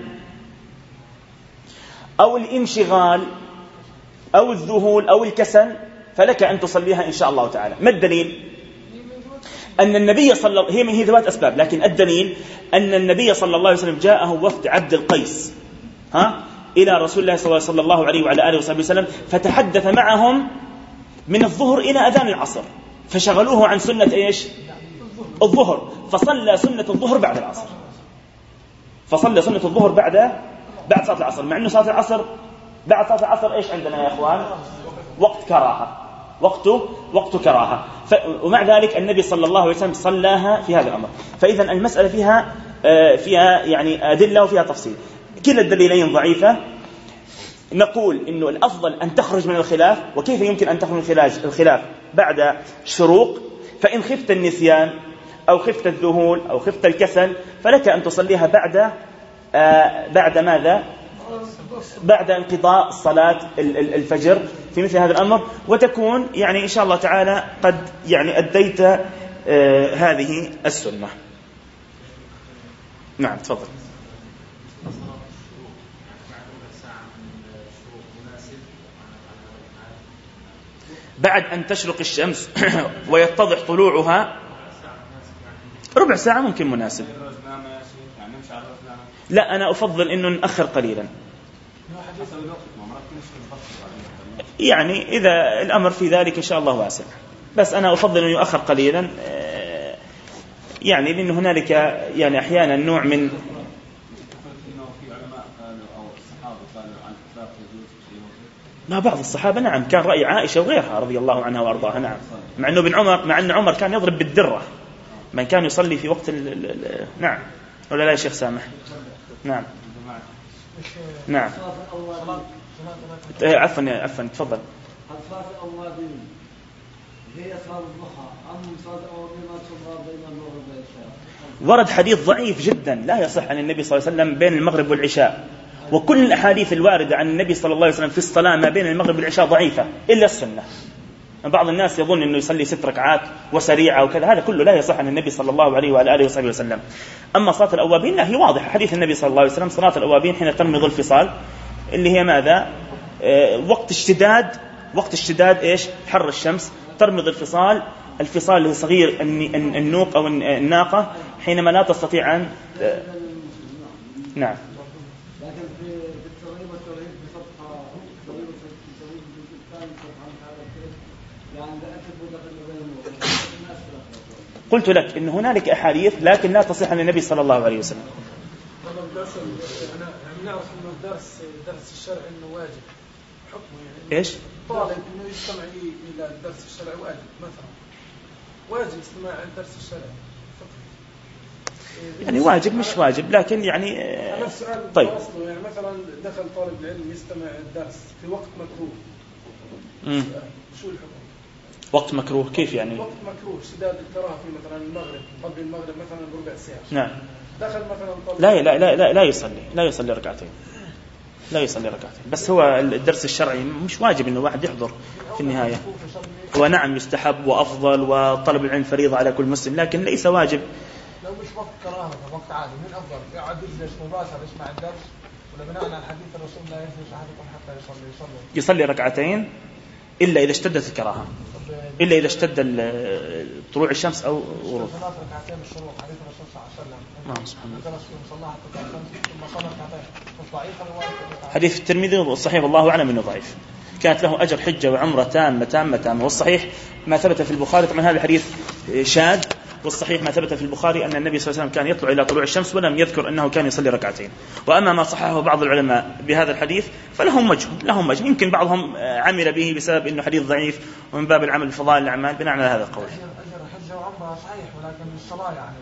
أو الانشغال أو الذهول أو الكسل فلك أن تصليها إن شاء الله تعالى. ما الدليل؟ أن النبي صلى الله عليه وسلم، هي ذوات أسباب، لكن الدليل أن النبي صلى الله عليه وسلم جاءه وفد عبد القيس إلى رسول الله صلى الله عليه وعلى آله وصحبه وسلم، فتحدث معهم من الظهر إلى أذان العصر، فشغلوه عن سنة إيش؟ الظهر، فصلى سنة الظهر بعد العصر، فصلى سنة الظهر بعد صلاة العصر، مع أنه صلاة العصر بعد صلاة العصر إيش عندنا يا أخوان؟ وقت كراهة. وقت كراهة. ومع ذلك النبي صلى الله عليه وسلم صلاها في هذا الأمر. فإذا المسألة فيها يعني أدلة وفيها تفصيل. كلا الدليلين ضعيفة. نقول إنه الأفضل أن تخرج من الخلاف. وكيف يمكن أن تخرج من الخلاف بعد شروق؟ فإن خفت النسيان أو خفت الذهول أو خفت الكسل فلك أن تصليها بعد ماذا؟ بعد انقضاء صلاة الفجر في مثل هذا الأمر، وتكون يعني إن شاء الله تعالى قد يعني أديت هذه السنة. نعم تفضل. بعد أن تشرق الشمس ويتضح طلوعها ربع ساعة ممكن مناسب. لا أنا أفضل أنه نأخر قليلا، يعني إذا الأمر في ذلك إن شاء الله واسع، بس أنا أفضل أن يؤخر قليلا، يعني لأن هنالك يعني أحيانا نوع من ما بعض الصحابة نعم كان رأي عائشة وغيرها رضي الله عنها وأرضاها. نعم مع أن عمر كان يضرب بالدرة من كان يصلي في وقت نعم ولا لا يا شيخ سامح؟ نعم نعم عفوا تفضل. صلاة الأوابين هي صلاة الضحى أم صلاة الأوابين ما تصلى بين المغرب والعشاء؟ ورد حديث ضعيف جدا لا يصح عن النبي صلى الله عليه وسلم بين المغرب والعشاء، وكل الأحاديث الواردة عن النبي صلى الله عليه وسلم في الصلاة ما بين المغرب والعشاء ضعيفة إلا السنة. بعض الناس يظن أنه يصلي 6 ركعات وسريعة وكذا، هذا كله لا يصح عن النبي صلى الله عليه وعلى آله وصحبه وسلم. أما صلاة الأوابين لا هي واضحة، حديث النبي صلى الله عليه وسلم صلاة الأوابين حين تنمض الفصال اللي هي ماذا؟ وقت اشتداد إيش؟ حر الشمس ترمض الفصال اللي هو صغير النوق أو الناقة حينما لا تستطيع أن نعم. لكن في الترغيب والترهيب بصفحة يعني لا أكتب قلت لك إن هنالك أحاديث لكن لا تصح عن النبي صلى الله عليه وسلم. أنا نعرف إنه درس الشرع إنه واجب حكمه يعني إيش؟ طالب إنه يستمع إلى الدرس الشرعي واجب مثلا واجب استماع الدرس الشرعي يعني واجب مش واجب لكن يعني طيب يعني مثلا دخل طالب العلم يستمع الدرس في وقت مكروه شو الحكم؟ وقت مكروه كيف يعني؟ وقت مكروه شداد الكراهه في مثلا المغرب قبل المغرب مثلا بربع ساعة. نعم. دخل مثلا طالب لا يصلي ركعتين. بس هو الدرس الشرعي مش واجب إنه واحد يحضر في النهاية. هو نعم يستحب وأفضل وطلب العلم فريضة على كل مسلم لكن ليس واجب. لو مش وقت كراهة وقت عادي من أفضل يقعد يجلس مباشر يسمع الدرس ولا بناء على حديث الرسول لا يجلس أحدكم حتى يصلي ركعتين إلا إذا اشتدت الكراهة، إلا إذا اشتد طلوع الشمس أو غروب. ركعتين الشروق حديث الرسول صلى الله عليه وسلم. حديث الترمذي والصحيح والله أعلم أنه ضعيف، كانت له أجر حجة وعمرة تامة. والصحيح ما ثبت في البخاري، طبعا هذا الحديث شاذ، والصحيح ما ثبت في البخاري أن النبي صلى الله عليه وسلم كان يطلع إلى طلوع الشمس ولم يذكر أنه كان يصلي ركعتين. وأما ما صححه بعض العلماء بهذا الحديث فلهم وجه، يمكن بعضهم عمل به بسبب أنه حديث ضعيف ومن باب العمل بفضائل الأعمال بناء على هذا القول. حجة وعمرة صحيح ولكن الصلاة يعني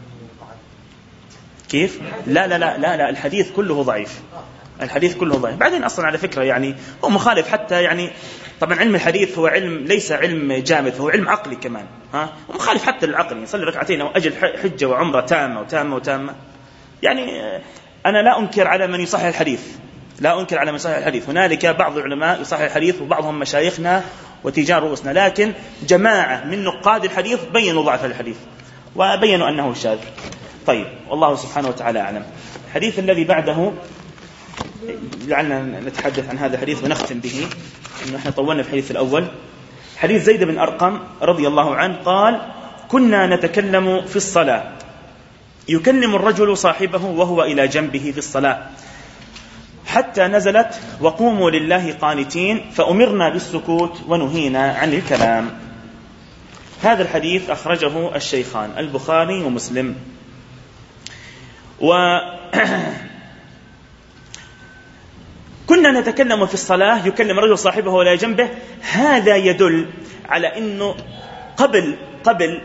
كيف؟ لا الحديث كله ضعيف. بعدين أصلا على فكرة يعني هو مخالف حتى يعني طبعا علم الحديث هو علم ليس علم جامد، هو علم عقلي كمان ومخالف حتى العقل. يصلي ركعتين أو أجل حجة وعمرة تامة يعني أنا لا أنكر على من يصحح الحديث، هنالك بعض العلماء يصحح الحديث وبعضهم مشايخنا وتجار رؤوسنا، لكن جماعة من نقاد الحديث بينوا ضعف الحديث وبينوا أنه شاذ. طيب والله سبحانه وتعالى أعلم. الحديث الذي بعده لعلنا نتحدث عن هذا الحديث ونختم به، إنه احنا طولنا في الحديث الأول. حديث زيد بن أرقم رضي الله عنه قال: كنا نتكلم في الصلاة يكلم الرجل صاحبه وهو إلى جنبه في الصلاة حتى نزلت: وقوموا لله قانتين، فأمرنا بالسكوت ونهينا عن الكلام. هذا الحديث أخرجه الشيخان البخاري ومسلم. كنا نتكلم في الصلاة يكلم رجل صاحبه ولا جنبه. هذا يدل على أنه قبل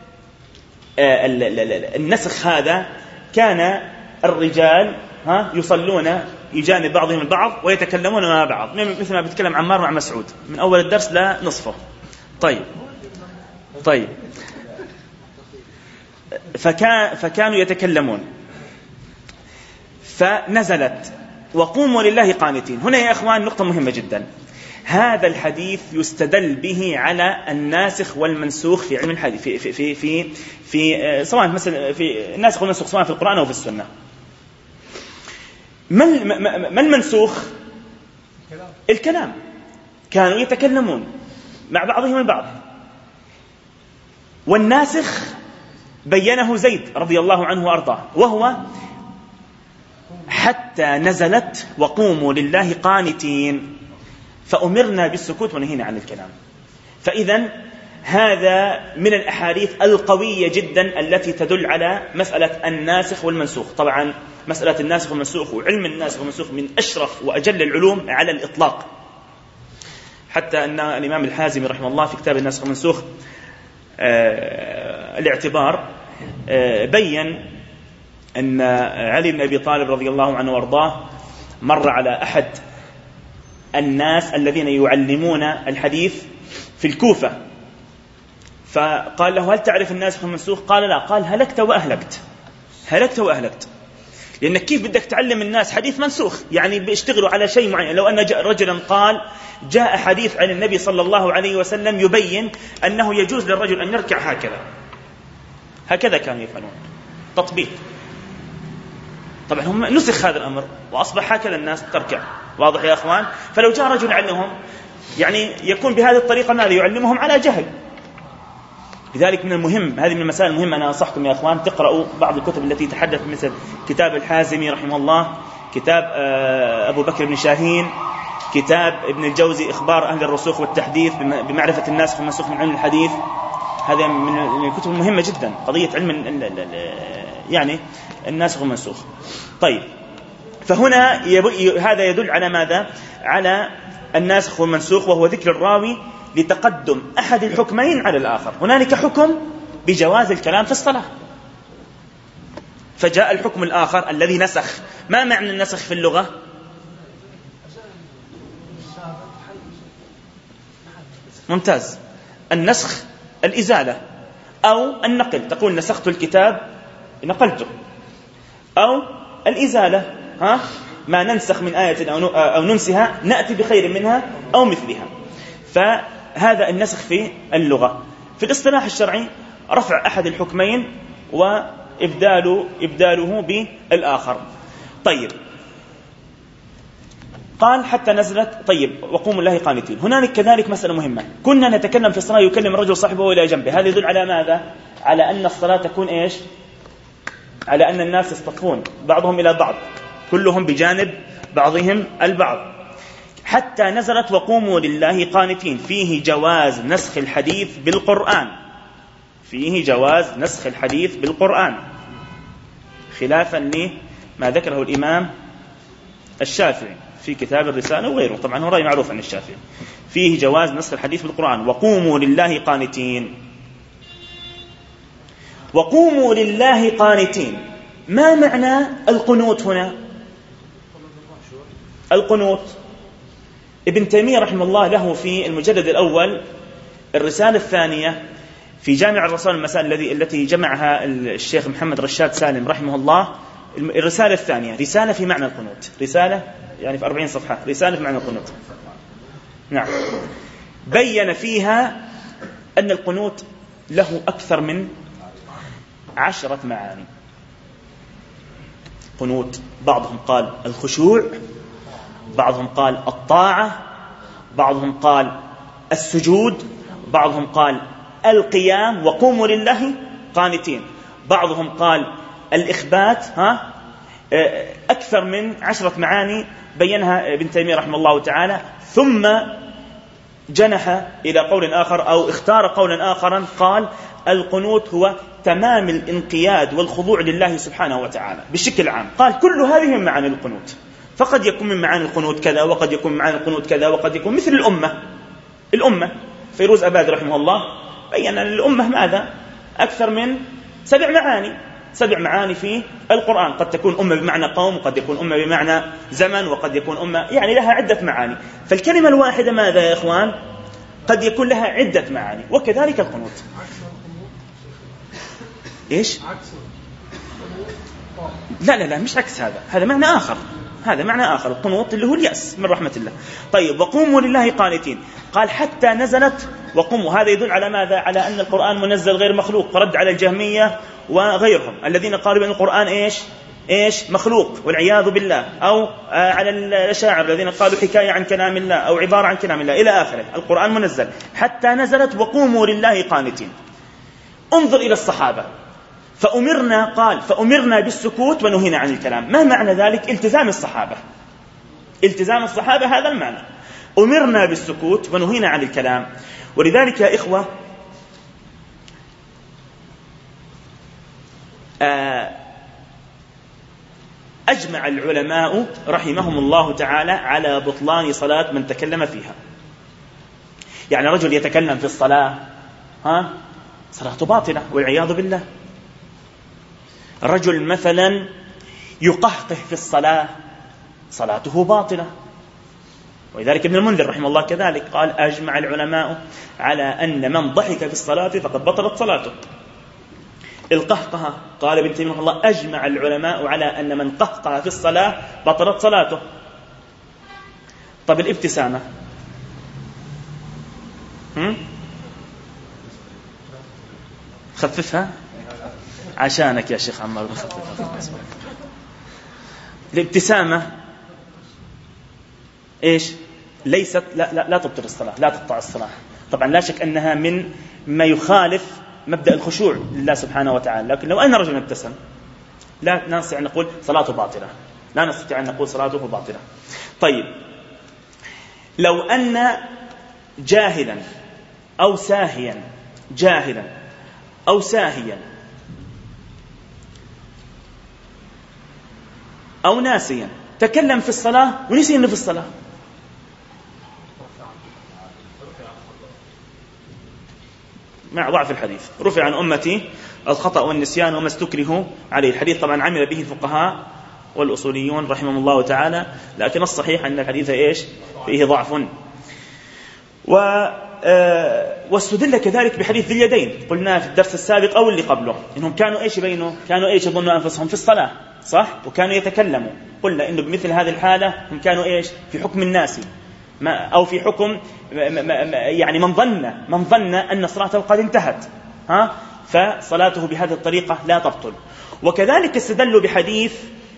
النسخ هذا كان الرجال يصلون يجانب بعضهم البعض ويتكلمون مع بعض، مثل ما بيتكلم عمار مع مسعود من أول الدرس لنصفه. طيب فكانوا يتكلمون، فنزلت وقوموا لله قانتين. هنا يا أخوان نقطة مهمة جدا. هذا الحديث يستدل به على الناسخ والمنسوخ في علم الحديث في سواء مثلا في الناسخ والمنسوخ سواء في القرآن أو في السنة. ما المنسوخ؟ الكلام. كانوا يتكلمون مع بعضهم البعض. والناسخ بينه زيد رضي الله عنه وأرضاه، وهو حتى نزلت وقوموا لله قانتين، فأمرنا بالسكوت ونهينا عن الكلام. فإذن هذا من الأحاديث القوية جدا التي تدل على مسألة الناسخ والمنسوخ. طبعا مسألة الناسخ والمنسوخ وعلم الناسخ والمنسوخ من أشرف وأجل العلوم على الإطلاق، حتى أن الإمام الحازمي رحمه الله في كتاب الناسخ والمنسوخ الاعتبار بيّن أن علي بن أبي طالب رضي الله عنه وارضاه مر على أحد الناس الذين يعلمون الحديث في الكوفة، فقال له: هل تعرف الناسخ والمنسوخ؟ قال: لا. قال: هلكت وأهلكت. لأنك كيف بدك تعلم الناس حديث منسوخ؟ يعني بيشتغلوا على شيء معين. لو أن رجلا قال جاء حديث عن النبي صلى الله عليه وسلم يبين أنه يجوز للرجل أن يركع هكذا كانوا يفعلون تطبيق. طبعا هم نسخ هذا الأمر وأصبح هكذا الناس تركع. واضح يا أخوان؟ فلو جاء رجل علمهم يعني يكون بهذه الطريقة ماذا؟ يعلمهم على جهل. لذلك من المهم، هذه من المسائل المهمة، أنا أنصحكم يا أخوان تقرأوا بعض الكتب التي تحدث، مثل كتاب الحازمي رحمه الله، كتاب أبو بكر بن شاهين، كتاب ابن الجوزي إخبار أهل الرسوخ والتحديث بمعرفة الناسخ والمنسوخ من علم الحديث. هذا من الكتب المهمة جدا، قضية علم يعني الناسخ والمنسوخ. طيب، فهنا هذا يدل على ماذا؟ على الناسخ والمنسوخ، وهو ذكر الراوي لتقدم أحد الحكمين على الآخر. هنالك حكم بجواز الكلام في الصلاة، فجاء الحكم الآخر الذي نسخ. ما معنى النسخ في اللغة؟ ممتاز. النسخ الإزالة أو النقل، تقول نسخت الكتاب نقلته، أو الإزالة ما ننسخ من آية أو ننسها نأتي بخير منها أو مثلها. فهذا النسخ في اللغة. في الاصطلاح الشرعي رفع أحد الحكمين وإبداله بالآخر. طيب، قال حتى نزلت. طيب، وقوموا الله قانتين. هنالك كذلك مسألة مهمة. كنا نتكلم في الصلاة يكلم الرجل صاحبه إلى جنبه. هذا يدل على ماذا؟ على أن الصلاة تكون إيش؟ على أن الناس يصطفون بعضهم إلى بعض، كلهم بجانب بعضهم البعض. حتى نزلت وقوموا لله قانتين. فيه جواز نسخ الحديث بالقرآن، خلافا لما ذكره الإمام الشافعي في كتاب الرسالة وغيره. طبعا هو رأي معروف عن الشافعي. فيه جواز نسخ الحديث بالقرآن. وقوموا لله قانتين. وقوموا لله قانتين، ما معنى القنوت هنا؟ القنوت ابن تيمية رحمه الله له في المجلد الأول الرسالة الثانية في جامع الرسائل المسائل التي جمعها الشيخ محمد رشاد سالم رحمه الله، الرسالة الثانية رسالة في معنى القنوت، رسالة يعني في 40 صفحة، رسالة في معنى القنوت. نعم، بين فيها أن القنوت له أكثر من 10 معاني. قنوت بعضهم قال الخشوع، بعضهم قال الطاعة، بعضهم قال السجود، بعضهم قال القيام وقوموا لله قانتين، بعضهم قال الإخبات. أكثر من 10 معاني بينها ابن تيمية رحمه الله تعالى. ثم جنح إلى قول آخر أو اختار قولا آخرا، قال القنوت هو تمام الانقياد والخضوع لله سبحانه وتعالى بشكل عام. قال كل هذه من معاني القنوت. فقد يكون من معاني القنوت كذا، وقد يكون من معاني القنوت كذا، وقد يكون مثل الأمة فيروز أبادي رحمه الله بيّن أن الأمة ماذا؟ أكثر من 7 معاني في القرآن. قد تكون أمة بمعنى قوم، وقد يكون أمة بمعنى زمن، وقد يكون أمة يعني لها عدة معاني. فالكلمة الواحدة ماذا يا إخوان؟ قد يكون لها عدة معاني. وكذلك القنوت. إيش؟ لا مش عكس هذا معنى آخر. هذا معنى آخر. القنوط اللي هو اليأس من رحمة الله. طيب وقوموا لله قانتين، قال حتى نزلت وقوموا. هذا يدل على ماذا؟ على أن القرآن منزل غير مخلوق، فرد على الجهمية وغيرهم الذين قالوا بأن القرآن إيش مخلوق والعياذ بالله، أو على الأشاعرة الذين قالوا حكاية عن كلام الله أو عبارة عن كلام الله إلى آخره. القرآن منزل. حتى نزلت وقوموا لله قانتين. انظر إلى الصحابة، فأمرنا بالسكوت ونهينا عن الكلام. ما معنى ذلك؟ التزام الصحابة هذا المعنى. أمرنا بالسكوت ونهينا عن الكلام. ولذلك يا إخوة أجمع العلماء رحمهم الله تعالى على بطلان صلاة من تكلم فيها. يعني رجل يتكلم في الصلاة صلاته باطلة والعياذ بالله. رجل مثلا يقهقه في الصلاة صلاته باطلة. ولذلك ابن المنذر رحمه الله كذلك قال أجمع العلماء على أن من ضحك في الصلاة فقد بطلت صلاته. القهقه قال ابن تيمية رحمه الله أجمع العلماء على أن من قهقه في الصلاة بطلت صلاته. طب الابتسامة خففها عشانك يا شيخ عمار. الابتسامة إيش؟ ليست لا تبطل الصلاة، لا تقطع الصلاة. طبعا لا شك أنها من ما يخالف مبدأ الخشوع لله سبحانه وتعالى. لكن لو أن رجل ابتسم لا نستطيع أن نقول صلاته باطلة، لا نستطيع أن نقول صلاته باطلة. طيب لو أن جاهلا أو ساهيا أو ناسيا تكلم في الصلاة ونسي أنه في الصلاة، مع ضعف الحديث رفع عن أمتي الخطأ والنسيان وما استكرهوا عليه. الحديث طبعا عمل به الفقهاء والأصوليون رحمهم الله تعالى، لكن الصحيح أن الحديث فيه ضعف. واستدل كذلك بحديث ذي اليدين، قلنا في الدرس السابق أو اللي قبله إنهم كانوا يظنوا أنفسهم في الصلاة، صح؟ وكانوا يتكلموا. قلنا إنه بمثل هذه الحالة هم كانوا في حكم الناس، أو في حكم يعني من ظن أن صلاته قد انتهت، فصلاته بهذه الطريقة لا تبطل. وكذلك استدلوا بحديث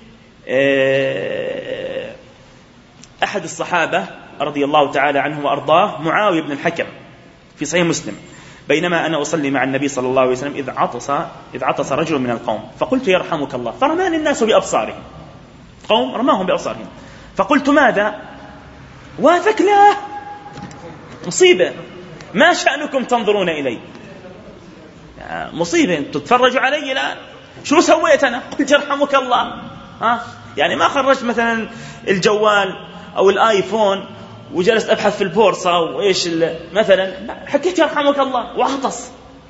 أحد الصحابة رضي الله تعالى عنه وأرضاه، معاوية بن الحكم، في صحيح مسلم: بينما أنا أصلي مع النبي صلى الله عليه وسلم إذ عطس رجل من القوم فقلت يرحمك الله، فرماني الناس بأبصارهم، قوم رماهم بأبصارهم، فقلت ماذا؟ وثكلا، مصيبة، ما شأنكم تنظرون إلي؟ مصيبة، تتفرجوا علي الآن، شو سويت أنا؟ قلت يرحمك الله. يعني ما خرجت مثلا الجوال أو الآيفون وجلست أبحث في البورصة وإيش مثلا، حكيت يرحمك الله وعطس.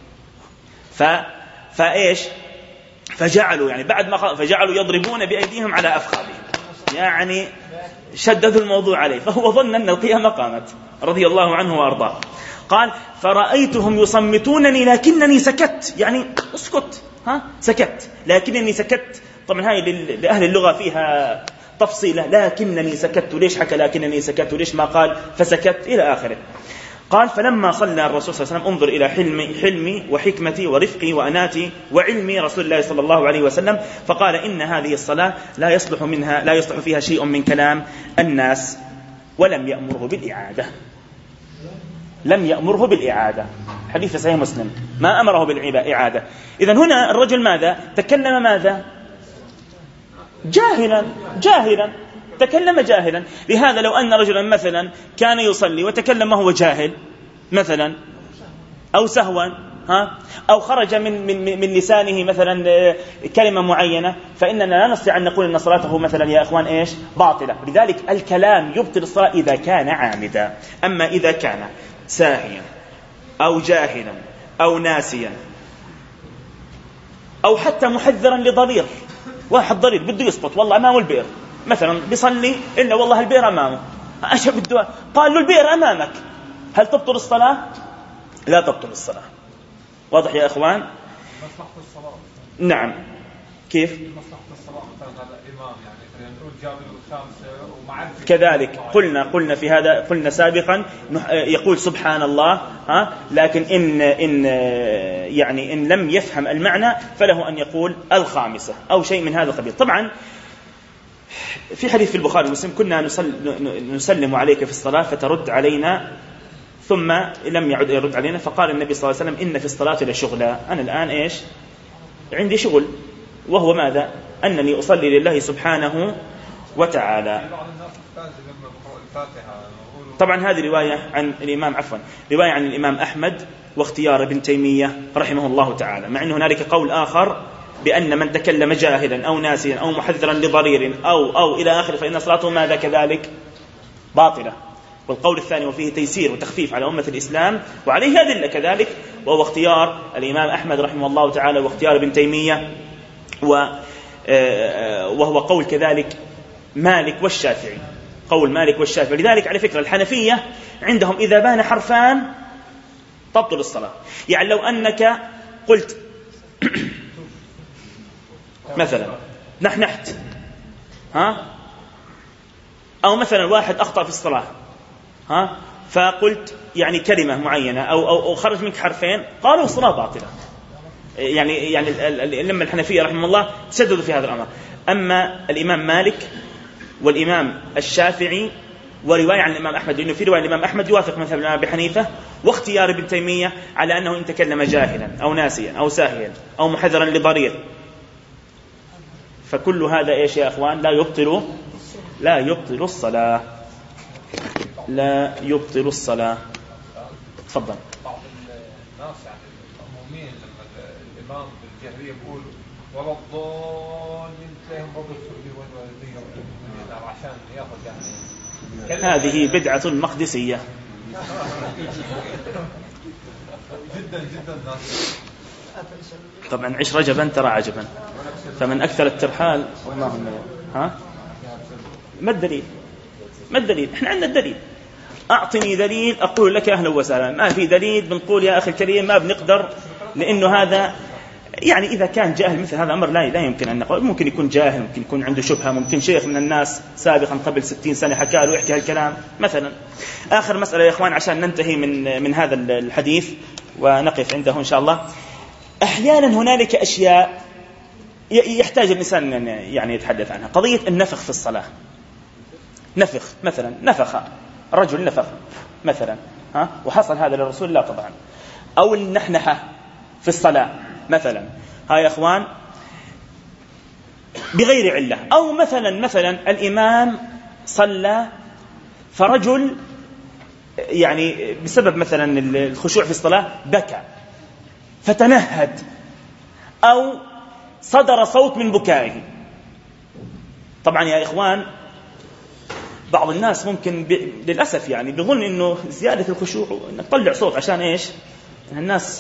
فإيش فجعلوا يعني بعد ما فجعلوا يضربون بأيديهم على أفخاذهم، يعني شددوا الموضوع عليه، فهو ظن أن القيامة قامت رضي الله عنه وأرضاه. قال: فرأيتهم يصمتونني لكنني سكت، يعني اسكت، سكت، لكنني سكت. طبعا هاي لأهل اللغة فيها تفصيلة، لكنني سكت، ليش حكى لكنني سكت وليش ما قال فسكت إلى آخره. قال: فلما صلى الرسول صلى الله عليه وسلم انظر إلى حلمي وحكمتي ورفقي وأناتي وعلمي رسول الله صلى الله عليه وسلم، فقال: إن هذه الصلاة لا يصلح فيها شيء من كلام الناس، ولم يأمره بالإعادة. لم يأمره بالإعادة، حديث صحيح مسلم، ما أمره بالإعادة. إذن هنا الرجل ماذا تكلم؟ ماذا؟ جاهلا تكلم جاهلا. لهذا لو أن رجلا مثلا كان يصلي وتكلم وهو جاهل مثلا أو سهوا أو خرج من لسانه مثلا كلمة معينة، فإننا لا نستطيع أن نقول أن صلاته مثلا يا إخوان إيش باطلة. لذلك الكلام يبطل الصلاة إذا كان عامدا. أما إذا كان ساهيا أو جاهلا أو ناسيا أو حتى محذرا لضرير، واحد ضرير بده يسقط والله أمامه البئر مثلا، بيصلي إلا والله البئر أمامه، أشب الدعاء قال له البئر أمامك، هل تبطل الصلاة؟ لا تبطل الصلاة. واضح يا إخوان؟ مصلحة الصلاة. نعم. كيف؟ مصلحة الصلاة مثلا هذا إمام يعني نقول جاب الخامسة ومعرفة كذلك قلنا في هذا، قلنا سابقا يقول سبحان الله، لكن إن لم يفهم المعنى فله أن يقول الخامسة أو شيء من هذا القبيل. طبعا في حديث في البخاري ومسلم كنا نسلم عليك في الصلاة فترد علينا، ثم لم يعد يرد علينا، فقال النبي صلى الله عليه وسلم إن في الصلاة لشغلا. أنا الآن إيش عندي شغل، وهو ماذا؟ أنني أصلي لله سبحانه وتعالى. طبعا هذه رواية عن الإمام رواية عن الإمام أحمد واختيار ابن تيمية رحمه الله تعالى، مع أن هنالك قول آخر بأن من تكلم جاهلا أو ناسيا أو محذرا لضرير أو إلى آخر فإن صلاته ماذا كذلك باطلة. والقول الثاني وفيه تيسير وتخفيف على أمة الإسلام وعليه أدلة كذلك، وهو اختيار الإمام أحمد رحمه الله تعالى واختيار ابن تيمية، وهو قول كذلك مالك والشافعي، قول مالك والشافعي. لذلك على فكرة الحنفية عندهم إذا بان حرفان تبطل الصلاة. يعني لو أنك قلت مثلا نحنحت أو مثلا واحد أخطأ في الصلاة فقلت كلمة معينة أو خرج منك حرفين، قالوا الصلاة باطلة. يعني لما الحنفية رحمه الله تسددوا في هذا الأمر. أما الإمام مالك والإمام الشافعي ورواية عن الإمام أحمد، لأنه في رواية الإمام أحمد يوافق مثلا الإمام أبي حنيفة، واختيار ابن تيمية على أنه إن تكلم جاهلا أو ناسيا أو ساهيا أو محذرا لضرير، فكل هذا إيش يا أخوان؟ لا يبطل الصلاة، لا يبطل الصلاة. تفضل. بعض الناس المأمومين لما الإمام بالجهرية بيقول ولا الضالين تلاقيهم برضه عشان ياخذ هذه بدعة مقدسية جدا ناس. طبعا عش رجبا ترى عجبا، فمن أكثر الترحال ما الدليل؟ احنا عندنا الدليل، أعطني دليل أقول لك أهلا وسهلا. ما في دليل بنقول يا أخي الكريم ما بنقدر، لأنه هذا إذا كان جاهل مثل هذا أمر لا يمكن أن نقول. ممكن يكون جاهل، ممكن يكون عنده شبهة، ممكن شيخ من الناس سابقا قبل 60 سنة حكى له يحكي هالكلام مثلا. آخر مسألة يا إخوان عشان ننتهي من هذا الحديث ونقف عنده إن شاء الله. أحيانا هنالك أشياء يحتاج الإنسان يتحدث عنها. قضية النفخ في الصلاة، نفخ مثلا، نفخ رجل نفخ مثلا وحصل هذا للرسول الله طبعا، أو النحنحة في الصلاة مثلا، يا إخوان بغير علة. أو مثلا الإمام صلى فرجل بسبب مثلا الخشوع في الصلاة بكى فتنهد أو صدر صوت من بكائه. طبعا يا إخوان بعض الناس ممكن للأسف بيظن إنه زيادة الخشوع إنك تطلع صوت عشان إيش الناس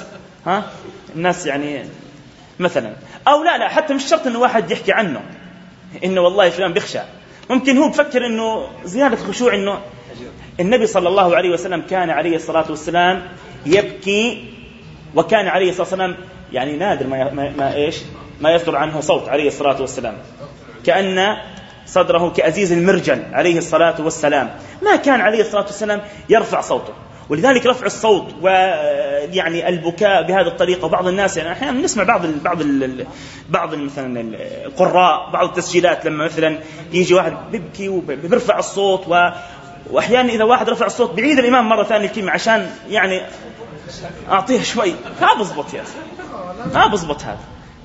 مثلا، أو لا حتى مش شرط إنه واحد يحكي عنه إنه والله فلان بيخشى. ممكن هو بفكر إنه زيادة الخشوع إنه النبي صلى الله عليه وسلم كان عليه الصلاة والسلام يبكي، وكان عليه الصلاة والسلام نادر ما يصدر عنه صوت عليه الصلاة والسلام، كأن صدره كأزيز المرجل عليه الصلاة والسلام. ما كان عليه الصلاة والسلام يرفع صوته. ولذلك رفع الصوت البكاء بهذه الطريقة. وبعض الناس أحيانا نسمع بعض مثلا القراء، بعض التسجيلات لما مثلا يجي واحد بيبكي وبيرفع الصوت، وأحيانا إذا واحد رفع الصوت بعيد الإمام مرة ثانية الكلمة عشان أعطيه شوي. ما بضبط يا أخي، ما بضبط هذا.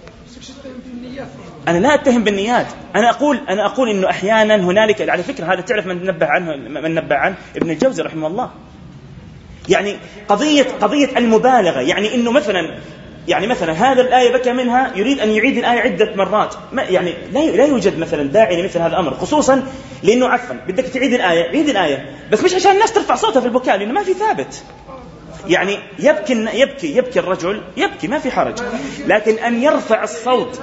أنا لا أتهم بالنيات، أنا أقول إنه أحيانا هنالك، على فكرة هذا تعرف من نبه عنه ابن الجوزي رحمه الله، يعني قضية المبالغة، يعني إنه مثلا هذا الآية بكى منها يريد أن يعيد الآية عدة مرات، يعني لا يوجد مثلا داعي لمثل هذا الأمر، خصوصا لأنه عفوا بدك تعيد الآية، عيد الآية بس مش عشان الناس ترفع صوتها في البكاء، لأنه ما في ثابت. يعني يبكي الرجل، يبكي ما في حرج، لكن أن يرفع الصوت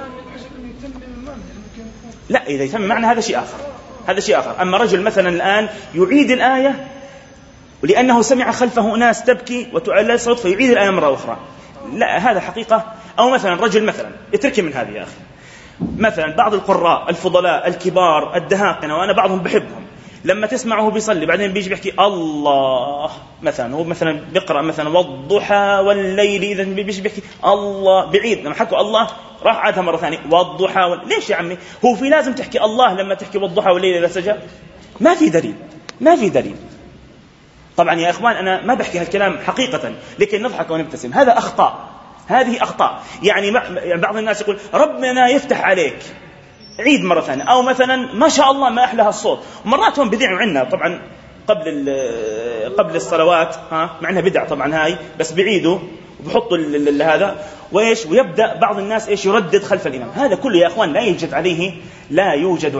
لا، إذا يتم معنى هذا شيء آخر. أما رجل مثلا الآن يعيد الآية ولأنه سمع خلفه ناس تبكي وتعلى الصوت فيعيد الآية مرة أخرى، لا هذا حقيقة. أو مثلا رجل مثلا اتركي من هذه يا أخي، مثلا بعض القراء الفضلاء الكبار الدهاقنة وأنا بعضهم بحبهم، لما تسمعه بيصلي بعدين بيجي بيحكي الله مثلا، هو مثلا بيقرأ مثلا والضحى والليل، إذا بيجي بيحكي الله، بعيد لما حكوا الله راح عادها مرة ثانية والضحى ليش يا عمي؟ هو في لازم تحكي الله لما تحكي والضحى والليل إذا سجى؟ ما في دليل. طبعا يا إخوان أنا ما بحكي هالكلام حقيقة لكن نضحك ونبتسم، هذه أخطاء. يعني بعض الناس يقول ربنا يفتح عليك، عيد مرة ثانية. أو مثلا ما شاء الله ما أحلى الصوت، مرات هم بدعوا عنا طبعا قبل الصلوات، مع أنها بدع طبعا هاي، بس بعيدوا وبحطوا هذا وإيش، ويبدأ بعض الناس إيش يردد خلف الإمام. هذا كله يا أخوان لا يوجد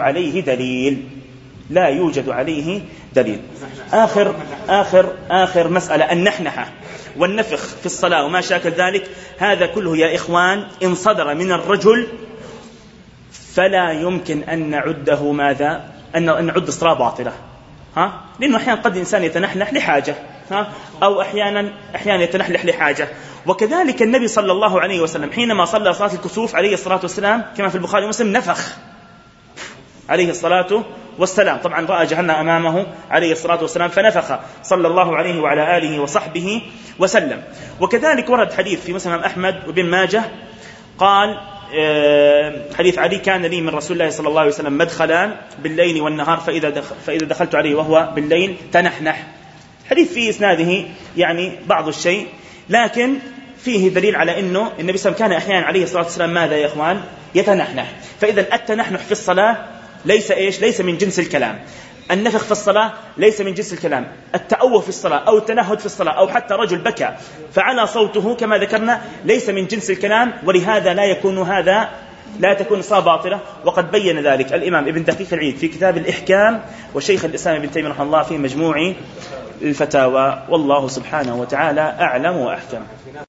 عليه دليل. آخر مسألة النحنحة والنفخ في الصلاة وما شاكل ذلك، هذا كله يا إخوان إن صدر من الرجل فلا يمكن أن نعده أن نعد الصلاة باطلة، لأنه أحيانا قد الإنسان يتنحنح لحاجة، أو أحيانا يتنحنح لحاجة. وكذلك النبي صلى الله عليه وسلم حينما صلى صلاة الكسوف عليه الصلاة والسلام كما في البخاري ومسلم نفخ عليه الصلاة والسلام، طبعا رأى جهنم أمامه عليه الصلاة والسلام فنفخ صلى الله عليه وعلى آله وصحبه وسلم. وكذلك ورد حديث في مسلم أحمد وابن ماجه قال حديث علي كان لي من رسول الله صلى الله عليه وسلم مدخلان بالليل والنهار فإذا دخلت عليه وهو بالليل تنحنح. حديث فيه إسناده يعني بعض الشيء، لكن فيه دليل على أنه النبي صلى الله عليه وسلم كان أحيانا عليه الصلاة والسلام ماذا يا إخوان؟ يتنحنح. فإذا التنحنح في الصلاة ليس من جنس الكلام، النفخ في الصلاة ليس من جنس الكلام، التأوه في الصلاة أو التنهد في الصلاة أو حتى رجل بكى فعلى صوته كما ذكرنا ليس من جنس الكلام، ولهذا لا تكون صلاة باطلة. وقد بين ذلك الإمام ابن دقيق العيد في كتاب الإحكام، وشيخ الإسلام ابن تيمية رحمه الله في مجموع الفتاوى. والله سبحانه وتعالى أعلم وأحكم.